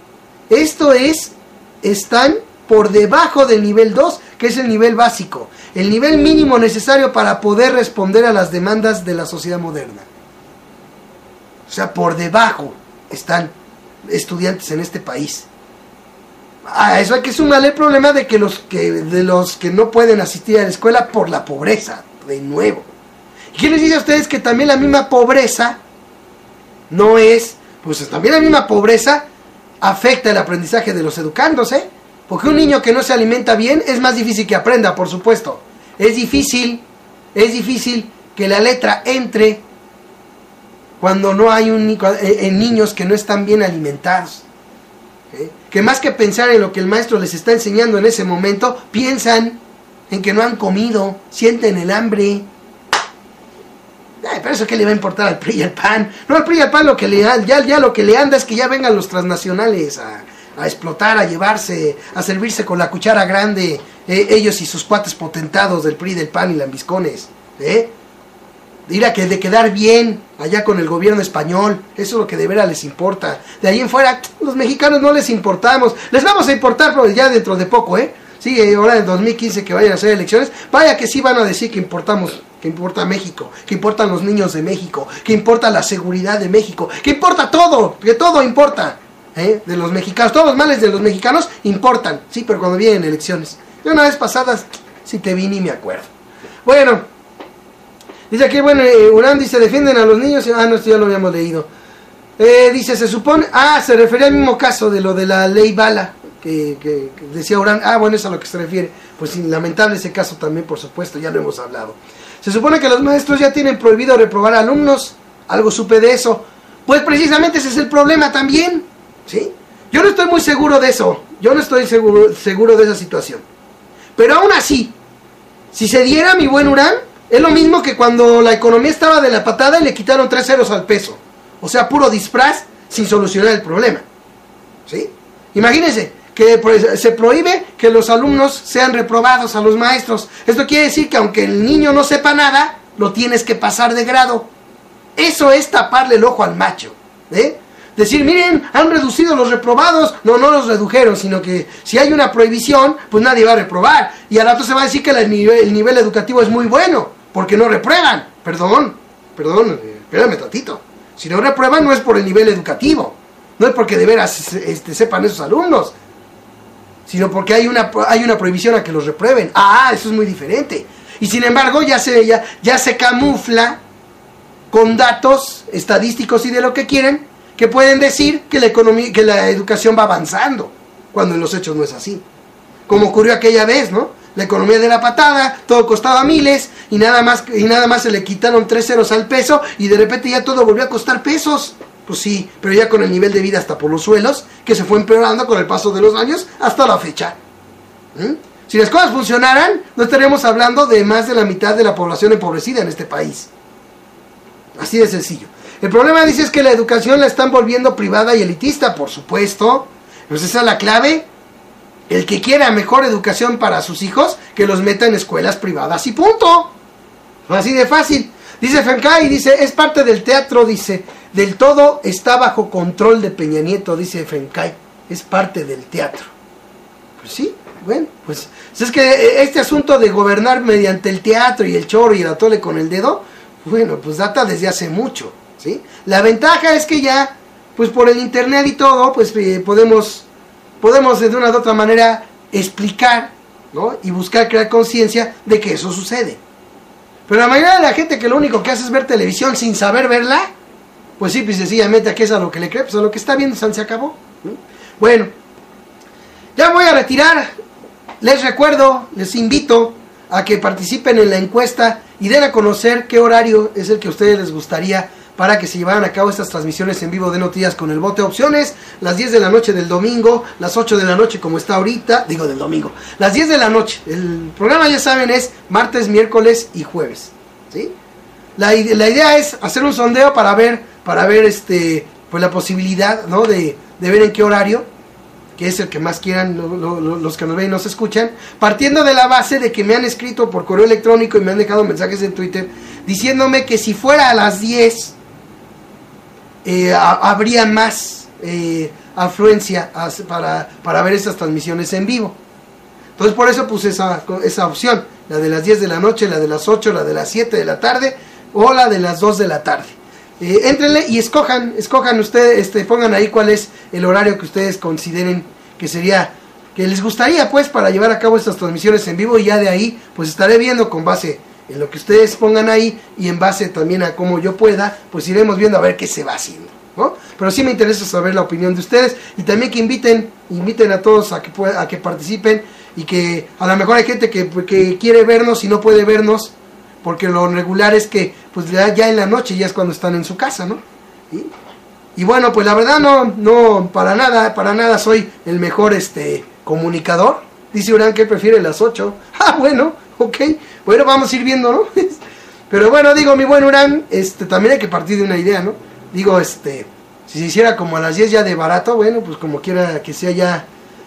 están por debajo del nivel 2, que es el nivel básico, el nivel mínimo necesario para poder responder a las demandas de la sociedad moderna. O sea, por debajo están estudiantes en este país. A eso hay que sumarle el problema de los que no pueden asistir a la escuela por la pobreza, de nuevo. ¿Y quién les dice a ustedes que también la misma pobreza no es, pues también la misma pobreza afecta el aprendizaje de los educandos, Porque un niño que no se alimenta bien es más difícil que aprenda, por supuesto. Es difícil que la letra entre cuando no hay en niños que no están bien alimentados. Que más que pensar en lo que el maestro les está enseñando en ese momento, piensan en que no han comido, sienten el hambre. Pero eso qué le va a importar al PRI y al PAN. No, al PRI y al PAN lo que le anda es que ya vengan los transnacionales a explotar, a llevarse, a servirse con la cuchara grande, ellos y sus cuates potentados del PRI, del PAN y lambiscones, de quedar bien allá con el gobierno español. Eso es lo que de veras les importa. De ahí en fuera, los mexicanos no les importamos. Les vamos a importar, pero ya dentro de poco, Sí, ahora en 2015 que vayan a hacer elecciones, vaya que sí van a decir que importamos, que importa México, que importan los niños de México, que importa la seguridad de México, que importa todo, que todo importa. De los mexicanos, todos los males de los mexicanos importan, sí, pero cuando vienen elecciones. Yo una vez pasadas, si te vi ni me acuerdo. Bueno, dice aquí, Urán dice, defienden a los niños, no, esto ya lo habíamos leído. Dice, se supone, se refería al mismo caso de lo de la ley Bala, que decía Urán, es a lo que se refiere. Pues sí, lamentable ese caso también, por supuesto, ya lo hemos hablado. Se supone que los maestros ya tienen prohibido reprobar a alumnos, algo supe de eso. Pues precisamente ese es el problema también. ¿Sí? Yo no estoy muy seguro de eso. Yo no estoy seguro de esa situación. Pero aún así, si se diera, mi buen Urán, es lo mismo que cuando la economía estaba de la patada y le quitaron 3 ceros al peso. O sea, puro disfraz sin solucionar el problema. ¿Sí? Imagínense que se prohíbe que los alumnos sean reprobados a los maestros. Esto quiere decir que aunque el niño no sepa nada, lo tienes que pasar de grado. Eso es taparle el ojo al macho. Decir, miren, han reducido los reprobados. No los redujeron, sino que si hay una prohibición, pues nadie va a reprobar. Y al rato se va a decir que el nivel educativo es muy bueno, porque no reprueban. Perdón, espérame tantito. Si no reprueban no es por el nivel educativo, no es porque de veras sepan esos alumnos, sino porque hay una prohibición a que los reprueben. Eso es muy diferente. Y sin embargo ya se camufla con datos estadísticos y de lo que quieren, que pueden decir que la educación va avanzando, cuando en los hechos no es así. Como ocurrió aquella vez, ¿no? La economía de la patada, todo costaba miles, y nada más se le quitaron 3 ceros al peso, y de repente ya todo volvió a costar pesos. Pues sí, pero ya con el nivel de vida hasta por los suelos, que se fue empeorando con el paso de los años hasta la fecha. Si las cosas funcionaran, no estaríamos hablando de más de la mitad de la población empobrecida en este país. Así de sencillo. El problema, dice, es que la educación la están volviendo privada y elitista, por supuesto. Pues esa es la clave. El que quiera mejor educación para sus hijos, que los meta en escuelas privadas y punto. Así de fácil. Dice Fencay, dice, es parte del teatro, dice, del todo está bajo control de Peña Nieto, dice Fencay. Es parte del teatro. Pues sí, bueno, pues es que este asunto de gobernar mediante el teatro y el choro y el atole con el dedo, bueno, pues data desde hace mucho, ¿sí? La ventaja es que ya, pues por el internet y todo, pues podemos de una u otra manera explicar, ¿no? Y buscar crear conciencia de que eso sucede. Pero la mayoría de la gente que lo único que hace es ver televisión sin saber verla, pues sí, pues sencillamente, ¿a qué es a lo que le cree? Pues a lo que está viendo, se acabó. Bueno, ya voy a retirar. Les recuerdo, les invito a que participen en la encuesta y den a conocer qué horario es el que a ustedes les gustaría para que se llevaran a cabo estas transmisiones en vivo de noticias con el bote. Opciones: las 10 de la noche del domingo, las 8 de la noche como está ahorita, digo del domingo, las 10 de la noche. El programa, ya saben, es martes, miércoles y jueves, ¿sí? La idea es hacer un sondeo para ver pues la posibilidad, ¿no? de ver en qué horario, que es el que más quieran los que nos ven y nos escuchan, partiendo de la base de que me han escrito por correo electrónico y me han dejado mensajes en Twitter diciéndome que si fuera a las 10 habría más afluencia para ver esas transmisiones en vivo. Entonces por eso puse esa opción, la de las 10 de la noche, la de las 8, la de las 7 de la tarde o la de las 2 de la tarde. Éntrenle y escojan ustedes, pongan ahí cuál es el horario que ustedes consideren que sería, que les gustaría pues para llevar a cabo estas transmisiones en vivo, y ya de ahí pues estaré viendo con base en lo que ustedes pongan ahí y en base también a cómo yo pueda, pues iremos viendo a ver qué se va haciendo, ¿no? Pero sí me interesa saber la opinión de ustedes, y también que inviten a todos a que participen, y que a lo mejor hay gente que quiere vernos y no puede vernos, porque lo regular es que pues ya en la noche ya es cuando están en su casa, ¿no? Y bueno, pues la verdad no para nada soy el mejor comunicador. Dice Urán que prefiere las 8. Bueno, ok. Bueno, vamos a ir viendo, ¿no? Pero bueno, digo, mi buen Urán, también hay que partir de una idea, ¿no? Digo, si se hiciera como a las 10 ya de barato, bueno, pues como quiera que sea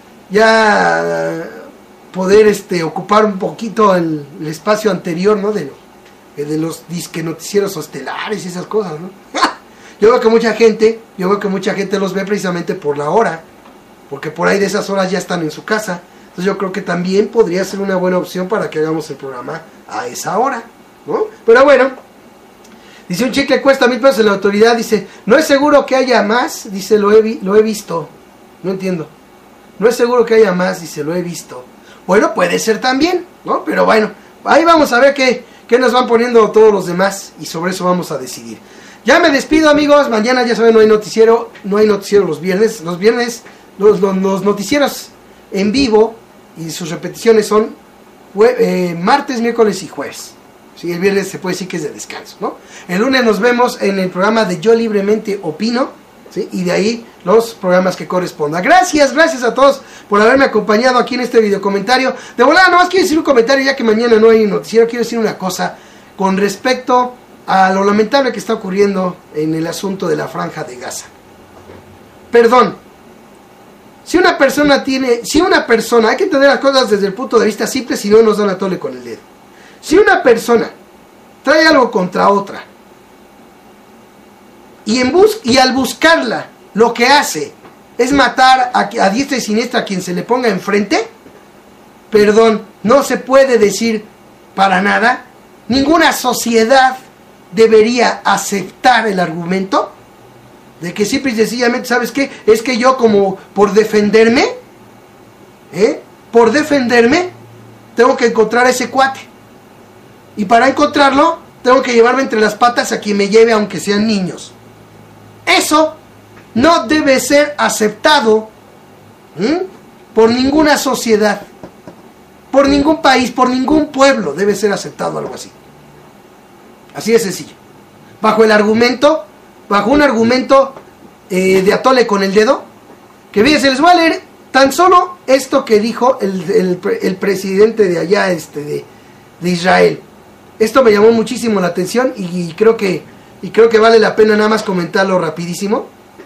ya poder ocupar un poquito el espacio anterior, ¿no? De los disque noticieros estelares y esas cosas, ¿no? Yo veo que mucha gente los ve precisamente por la hora, porque por ahí de esas horas ya están en su casa. Entonces yo creo que también podría ser una buena opción para que hagamos el programa a esa hora, ¿no? Pero bueno, dice, un chicle cuesta 1,000 pesos en la autoridad, dice, no es seguro que haya más, dice, lo he visto. No entiendo. No es seguro que haya más, dice, lo he visto. Bueno, puede ser también, ¿no? Pero bueno, ahí vamos a ver qué nos van poniendo todos los demás, y sobre eso vamos a decidir. Ya me despido, amigos. Mañana, ya saben, no hay noticiero los viernes. Los viernes, los noticieros en vivo y sus repeticiones son martes, miércoles y jueves. Sí, el viernes se puede decir que es de descanso, ¿no? El lunes nos vemos en el programa de Yo Libremente Opino, ¿sí? Y de ahí los programas que correspondan. Gracias a todos por haberme acompañado aquí en este video comentario. De volada, nomás quiero decir un comentario, ya que mañana no hay noticiero. Quiero decir una cosa con respecto a lo lamentable que está ocurriendo en el asunto de la Franja de Gaza. Perdón, si una persona, hay que entender las cosas desde el punto de vista simple, si no nos dan a tole con el dedo. Si una persona trae algo contra otra y al buscarla lo que hace es matar a diestra y siniestra a quien se le ponga enfrente, perdón, no se puede decir para nada, ninguna sociedad debería aceptar el argumento de que simple y sencillamente, ¿sabes qué? Es que yo, como por defenderme, tengo que encontrar a ese cuate, y para encontrarlo tengo que llevarme entre las patas a quien me lleve aunque sean niños. Eso no debe ser aceptado por ninguna sociedad, por ningún país, por ningún pueblo debe ser aceptado algo así. Así de sencillo. Bajo un argumento de atole con el dedo, que fíjense, les voy a leer tan solo esto que dijo el presidente de allá, de Israel. Esto me llamó muchísimo la atención y creo que vale la pena nada más comentarlo rapidísimo.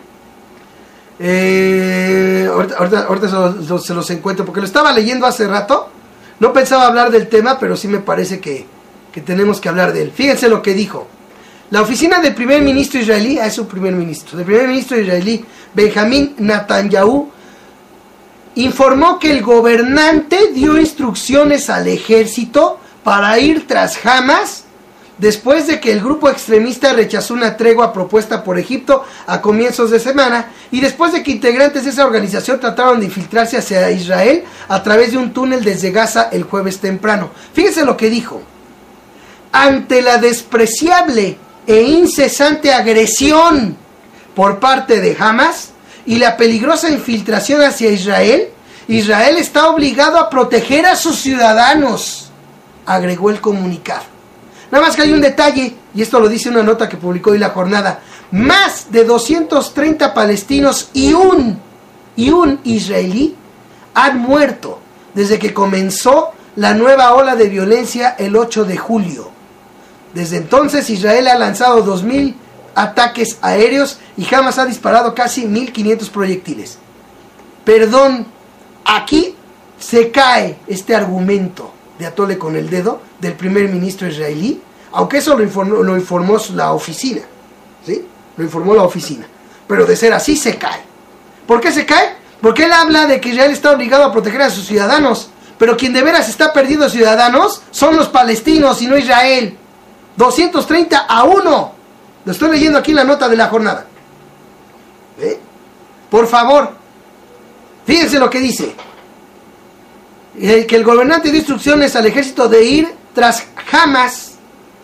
Ahorita se los encuentro, porque lo estaba leyendo hace rato. No pensaba hablar del tema, pero sí me parece que tenemos que hablar de él. Fíjense lo que dijo. La oficina del primer ministro israelí, es su primer ministro, del primer ministro israelí, Benjamín Netanyahu, informó que el gobernante dio instrucciones al ejército para ir tras Hamas después de que el grupo extremista rechazó una tregua propuesta por Egipto a comienzos de semana y después de que integrantes de esa organización trataron de infiltrarse hacia Israel a través de un túnel desde Gaza el jueves temprano. Fíjense lo que dijo. Ante la despreciable e incesante agresión por parte de Hamas y la peligrosa infiltración hacia Israel, Israel está obligado a proteger a sus ciudadanos, agregó el comunicado. Nada más que hay un detalle, y esto lo dice una nota que publicó hoy La Jornada. Más de 230 palestinos y un israelí han muerto desde que comenzó la nueva ola de violencia el 8 de julio. Desde entonces Israel ha lanzado 2.000 ataques aéreos y Hamas ha disparado casi 1.500 proyectiles. Perdón, aquí se cae este argumento de atole con el dedo del primer ministro israelí, aunque eso lo informó la oficina, ¿sí? Lo informó la oficina. Pero de ser así se cae. ¿Por qué se cae? Porque él habla de que Israel está obligado a proteger a sus ciudadanos, pero quien de veras está perdiendo ciudadanos son los palestinos y no Israel. 230-1. Lo estoy leyendo aquí en la nota de La Jornada. Por favor, fíjense lo que dice. Que el gobernante dio instrucciones al ejército de ir tras Hamas.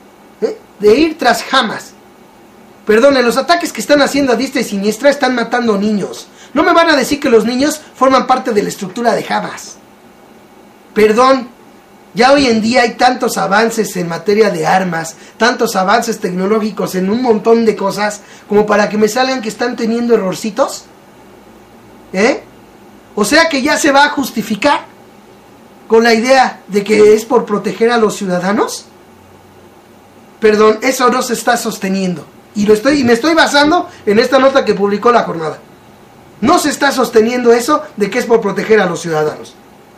Perdone, los ataques que están haciendo a diestra y siniestra están matando niños. No me van a decir que los niños forman parte de la estructura de Hamas. Perdón. Ya hoy en día hay tantos avances en materia de armas, tantos avances tecnológicos en un montón de cosas, como para que me salgan que están teniendo errorcitos. O sea que ya se va a justificar con la idea de que es por proteger a los ciudadanos. Perdón, eso no se está sosteniendo. Y me estoy basando en esta nota que publicó La Jornada. No se está sosteniendo eso de que es por proteger a los ciudadanos.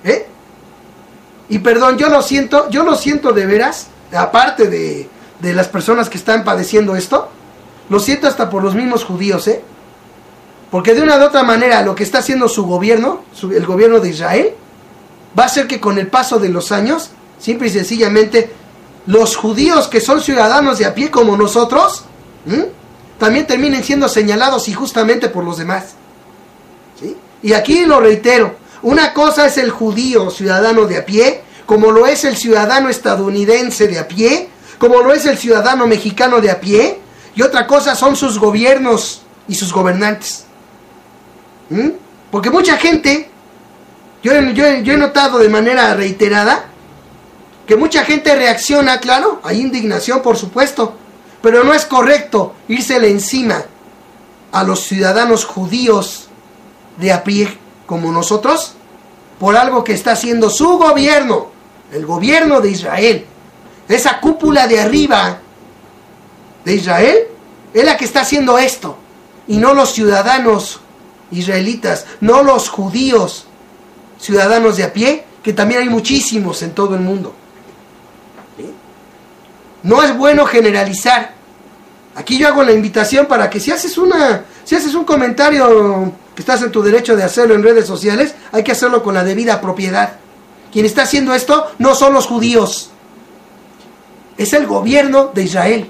Y perdón, yo lo siento de veras, aparte de las personas que están padeciendo esto, lo siento hasta por los mismos judíos, porque de una u otra manera lo que está haciendo su gobierno, el gobierno de Israel, va a hacer que con el paso de los años, simple y sencillamente, los judíos que son ciudadanos de a pie como nosotros, también terminen siendo señalados injustamente por los demás. ¿Sí? Y aquí lo reitero. Una cosa es el judío ciudadano de a pie, como lo es el ciudadano estadounidense de a pie, como lo es el ciudadano mexicano de a pie, y otra cosa son sus gobiernos y sus gobernantes. Porque mucha gente, yo he notado de manera reiterada, que mucha gente reacciona, claro, hay indignación por supuesto, pero no es correcto írsele encima a los ciudadanos judíos de a pie, como nosotros, por algo que está haciendo su gobierno, el gobierno de Israel. Esa cúpula de arriba de Israel es la que está haciendo esto, y no los ciudadanos israelitas, no los judíos ciudadanos de a pie, que también hay muchísimos en todo el mundo. ¿Sí? No es bueno generalizar. Aquí yo hago la invitación para que si haces un comentario, que estás en tu derecho de hacerlo en redes sociales, hay que hacerlo con la debida propiedad. Quien está haciendo esto no son los judíos, es el gobierno de Israel.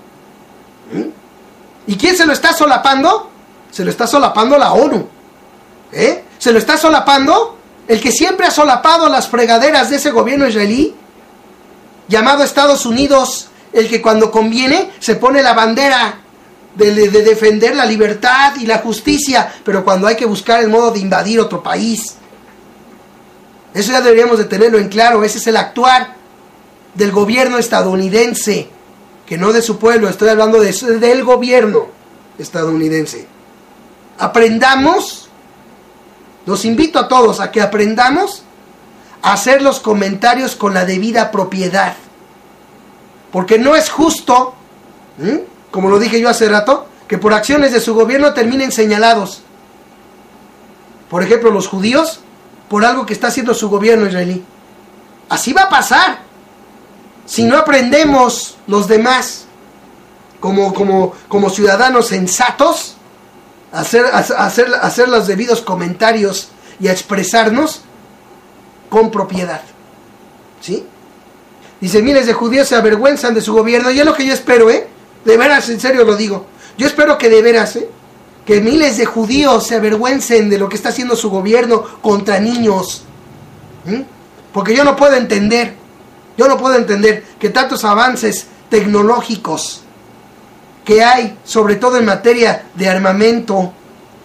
¿Y quién se lo está solapando? Se lo está solapando la ONU. Se lo está solapando el que siempre ha solapado las fregaderas de ese gobierno israelí, llamado Estados Unidos, el que cuando conviene se pone la bandera de defender la libertad y la justicia, pero cuando hay que buscar el modo de invadir otro país. Eso ya deberíamos de tenerlo en claro. Ese es el actuar del gobierno estadounidense, que no de su pueblo. Estoy hablando del gobierno estadounidense. Aprendamos, los invito a todos a que aprendamos a hacer los comentarios con la debida propiedad, porque no es justo, como lo dije yo hace rato, que por acciones de su gobierno terminen señalados. Por ejemplo, los judíos, por algo que está haciendo su gobierno israelí. Así va a pasar si no aprendemos los demás como ciudadanos sensatos a hacer los debidos comentarios y a expresarnos con propiedad. ¿Sí? Dice, miles de judíos se avergüenzan de su gobierno. Y es lo que yo espero, de veras, en serio lo digo. Yo espero que de veras, que miles de judíos se avergüencen de lo que está haciendo su gobierno contra niños. Porque yo no puedo entender que tantos avances tecnológicos que hay, sobre todo en materia de armamento,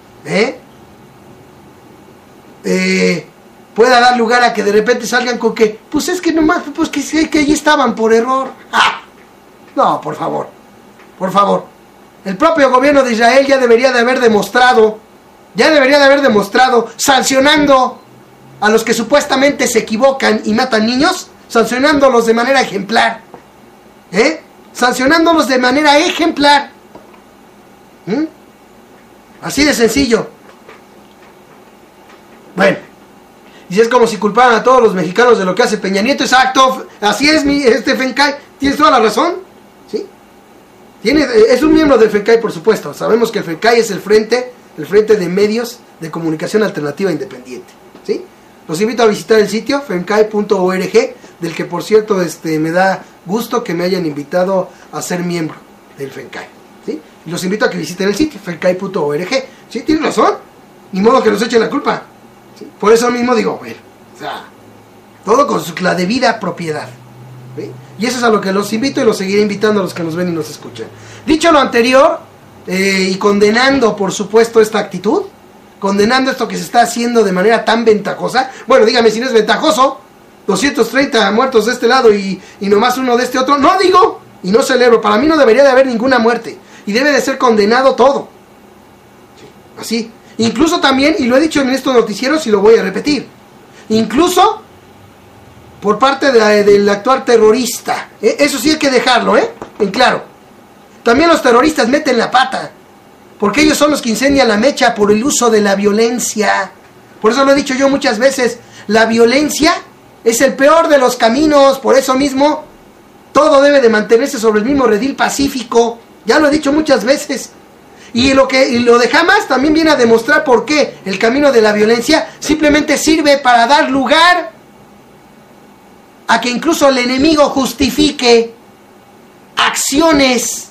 pueda dar lugar a que de repente salgan con que, pues es que nomás, pues que allí estaban por error. ¡Ah! No, por favor. El propio gobierno de Israel ya debería de haber demostrado, sancionando a los que supuestamente se equivocan y matan niños, sancionándolos de manera ejemplar. Sancionándolos de manera ejemplar. Así de sencillo. Bueno, y es como si culparan a todos los mexicanos de lo que hace Peña Nieto. Exacto, así es FENCAI, tienes toda la razón. ¿Sí? Es un miembro del FENCAI, por supuesto. Sabemos que el FENCAI es el frente de medios de comunicación alternativa independiente. ¿Sí? Los invito a visitar el sitio fencai.org, del que por cierto me da gusto que me hayan invitado a ser miembro del FENCAI. ¿Sí? Y los invito a que visiten el sitio fencai.org. ¿Sí? Tienes razón, ni modo que nos echen la culpa. ¿Sí? Por eso mismo digo, bueno, o sea, todo con la debida propiedad. ¿Sí? Y eso es a lo que los invito y los seguiré invitando a los que nos ven y nos escuchan. Dicho lo anterior, y condenando por supuesto esta actitud, condenando esto que se está haciendo de manera tan ventajosa. Bueno, dígame si no es ventajoso, 230 muertos de este lado y nomás uno de este otro. No digo y no celebro, para mí no debería de haber ninguna muerte y debe de ser condenado todo. Así. Incluso también, y lo he dicho en estos noticieros y lo voy a repetir, incluso por parte del actual terrorista. Eso sí hay que dejarlo, en claro. También los terroristas meten la pata, porque ellos son los que incendian la mecha por el uso de la violencia. Por eso lo he dicho yo muchas veces, la violencia es el peor de los caminos. Por eso mismo, todo debe de mantenerse sobre el mismo redil pacífico. Ya lo he dicho muchas veces. Y lo de Hamas también viene a demostrar por qué el camino de la violencia simplemente sirve para dar lugar a que incluso el enemigo justifique acciones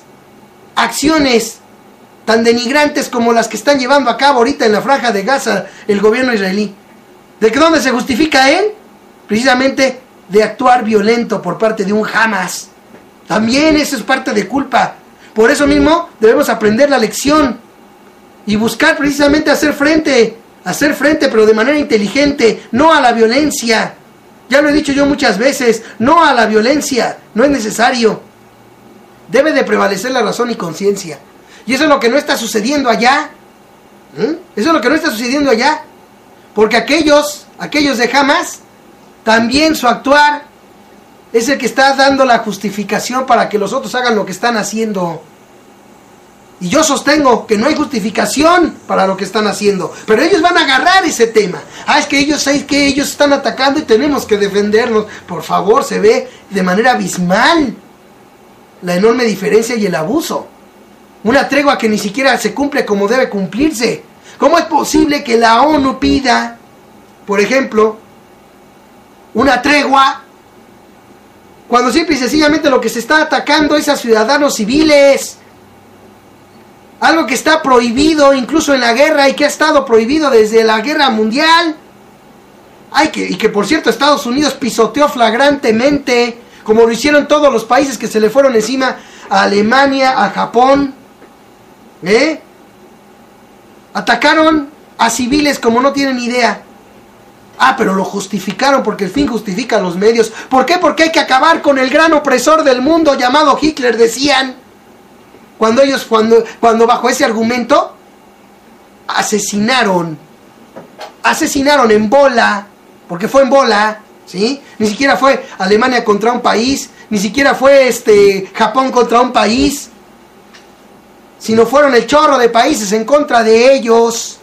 tan denigrantes como las que están llevando a cabo ahorita en la franja de Gaza el gobierno israelí. ¿De dónde se justifica él? Precisamente de actuar violento por parte de un Hamas. También eso es parte de culpa. Por eso mismo debemos aprender la lección y buscar precisamente hacer frente, pero de manera inteligente, no a la violencia. Ya lo he dicho yo muchas veces, no a la violencia, no es necesario. Debe de prevalecer la razón y conciencia. Y eso es lo que no está sucediendo allá. Eso es lo que no está sucediendo allá. Porque aquellos de Hamas, también su actuar es el que está dando la justificación para que los otros hagan lo que están haciendo. Y yo sostengo que no hay justificación para lo que están haciendo. Pero ellos van a agarrar ese tema. Es que ellos están atacando y tenemos que defendernos. Por favor, se ve de manera abismal la enorme diferencia y el abuso. Una tregua que ni siquiera se cumple como debe cumplirse. ¿Cómo es posible que la ONU pida, por ejemplo, una tregua cuando simple y sencillamente lo que se está atacando es a ciudadanos civiles? Algo que está prohibido incluso en la guerra y que ha estado prohibido desde la guerra mundial. Y que por cierto Estados Unidos pisoteó flagrantemente como lo hicieron todos los países que se le fueron encima a Alemania, a Japón. Atacaron a civiles como no tienen idea. Pero lo justificaron porque el fin justifica los medios. ¿Por qué? Porque hay que acabar con el gran opresor del mundo llamado Hitler, decían. Cuando bajo ese argumento asesinaron en bola, porque fue en bola, ¿sí? Ni siquiera fue Alemania contra un país, ni siquiera fue Japón contra un país, sino fueron el chorro de países en contra de ellos.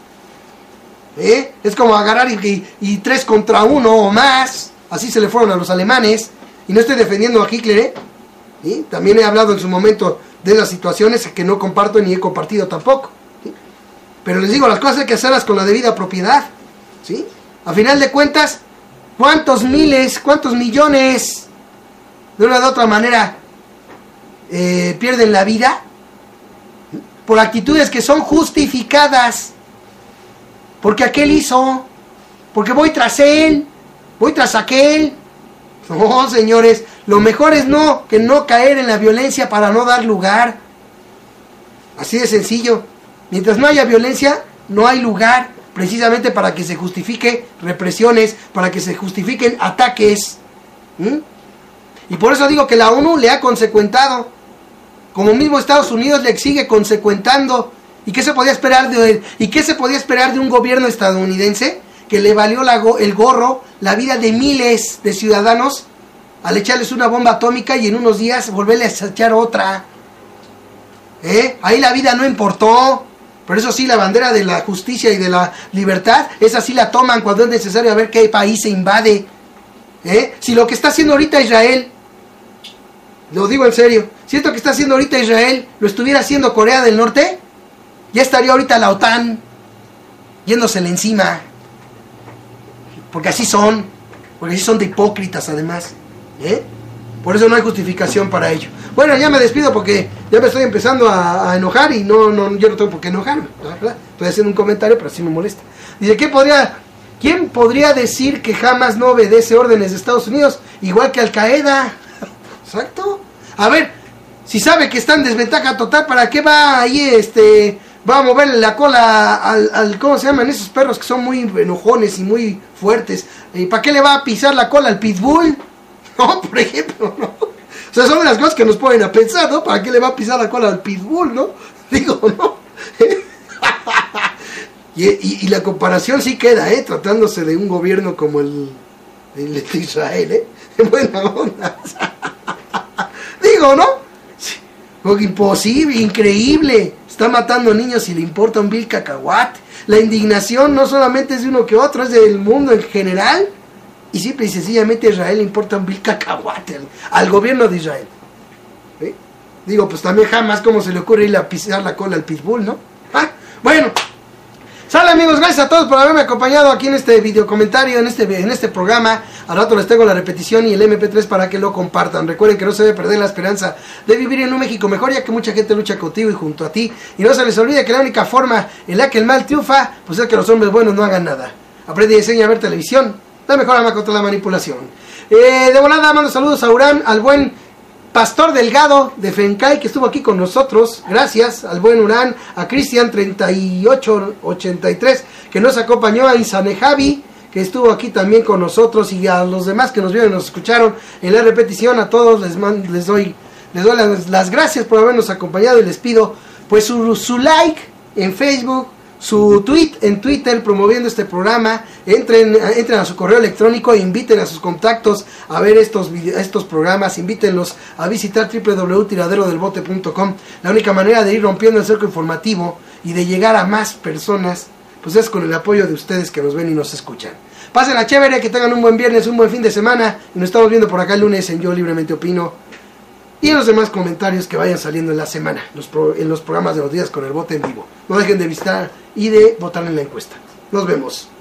Es como agarrar y 3 contra 1 o más, así se le fueron a los alemanes. Y no estoy defendiendo a Hitler, ¿sí? También he hablado en su momento de las situaciones que no comparto ni he compartido tampoco, ¿sí? Pero les digo, las cosas hay que hacerlas con la debida propiedad, ¿sí? A final de cuentas, ¿cuántos miles, cuántos millones de una u otra manera pierden la vida por actitudes que son justificadas? Porque aquel hizo, porque voy tras él, voy tras aquel. No, señores, lo mejor es no caer en la violencia para no dar lugar. Así de sencillo. Mientras no haya violencia, no hay lugar, precisamente para que se justifique represiones, para que se justifiquen ataques. Y por eso digo que la ONU le ha consecuentado, como mismo Estados Unidos le sigue consecuentando. ¿Y qué se podía esperar de él? ¿Y qué se podía esperar de un gobierno estadounidense que le valió el gorro la vida de miles de ciudadanos al echarles una bomba atómica y en unos días volverles a echar otra? Ahí la vida no importó. Pero eso sí, la bandera de la justicia y de la libertad, esa sí la toman cuando es necesario a ver qué país se invade. Si lo que está haciendo ahorita Israel, lo digo en serio, si esto que está haciendo ahorita Israel lo estuviera haciendo Corea del Norte, ya estaría ahorita la OTAN yéndosele encima. Porque así son de hipócritas además. Por eso no hay justificación para ello. Bueno, ya me despido porque ya me estoy empezando a enojar y yo no tengo por qué enojarme, ¿verdad? Estoy haciendo un comentario, pero sí me molesta. Dice, ¿quién podría decir que Hamas no obedece órdenes de Estados Unidos? Igual que Al Qaeda. Exacto. A ver, si sabe que está en desventaja total, ¿para qué va ahí va a moverle la cola al ¿cómo se llaman esos perros que son muy enojones y muy fuertes? ¿Y para qué le va a pisar la cola al pitbull? No, por ejemplo, ¿no? O sea, son de las cosas que nos ponen a pensar, ¿no? ¿Para qué le va a pisar la cola al pitbull, no? Digo, ¿no? y la comparación sí queda, tratándose de un gobierno como el de Israel, en buena onda. Digo, ¿no? Sí. Imposible, increíble. Está matando niños y le importa un vil cacahuate. La indignación no solamente es de uno que otro, es del mundo en general. Y simple y sencillamente a Israel le importa un vil cacahuate al gobierno de Israel. Digo, pues también jamás cómo se le ocurre ir a pisar la cola al pitbull, ¿no? Bueno, sale amigos, gracias a todos por haberme acompañado aquí en este video comentario, en este programa. Al rato les tengo la repetición y el MP3 para que lo compartan. Recuerden que no se debe perder la esperanza de vivir en un México mejor, ya que mucha gente lucha contigo y junto a ti. Y no se les olvide que la única forma en la que el mal triunfa, pues es que los hombres buenos no hagan nada. Aprende y enseña a ver televisión, la mejor arma contra la manipulación. De volada mando saludos a Urán, al buen Pastor Delgado de Fencay, que estuvo aquí con nosotros. Gracias al buen Urán, a Cristian 3883, que nos acompañó, a Insane Javi, que estuvo aquí también con nosotros, y a los demás que nos vieron y nos escucharon en la repetición. A todos les doy las gracias por habernos acompañado, y les pido pues su like en Facebook, su tweet en Twitter promoviendo este programa. Entren a su correo electrónico e inviten a sus contactos a ver estos programas. Invítenlos a visitar www.tiraderodelbote.com. La única manera de ir rompiendo el cerco informativo y de llegar a más personas, pues es con el apoyo de ustedes que nos ven y nos escuchan. Pasen a chévere, que tengan un buen viernes, un buen fin de semana, y nos estamos viendo por acá el lunes en Yo Libremente Opino, y en los demás comentarios que vayan saliendo en la semana, en los programas de los días con el bote en vivo. No dejen de visitar y de votar en la encuesta. Nos vemos.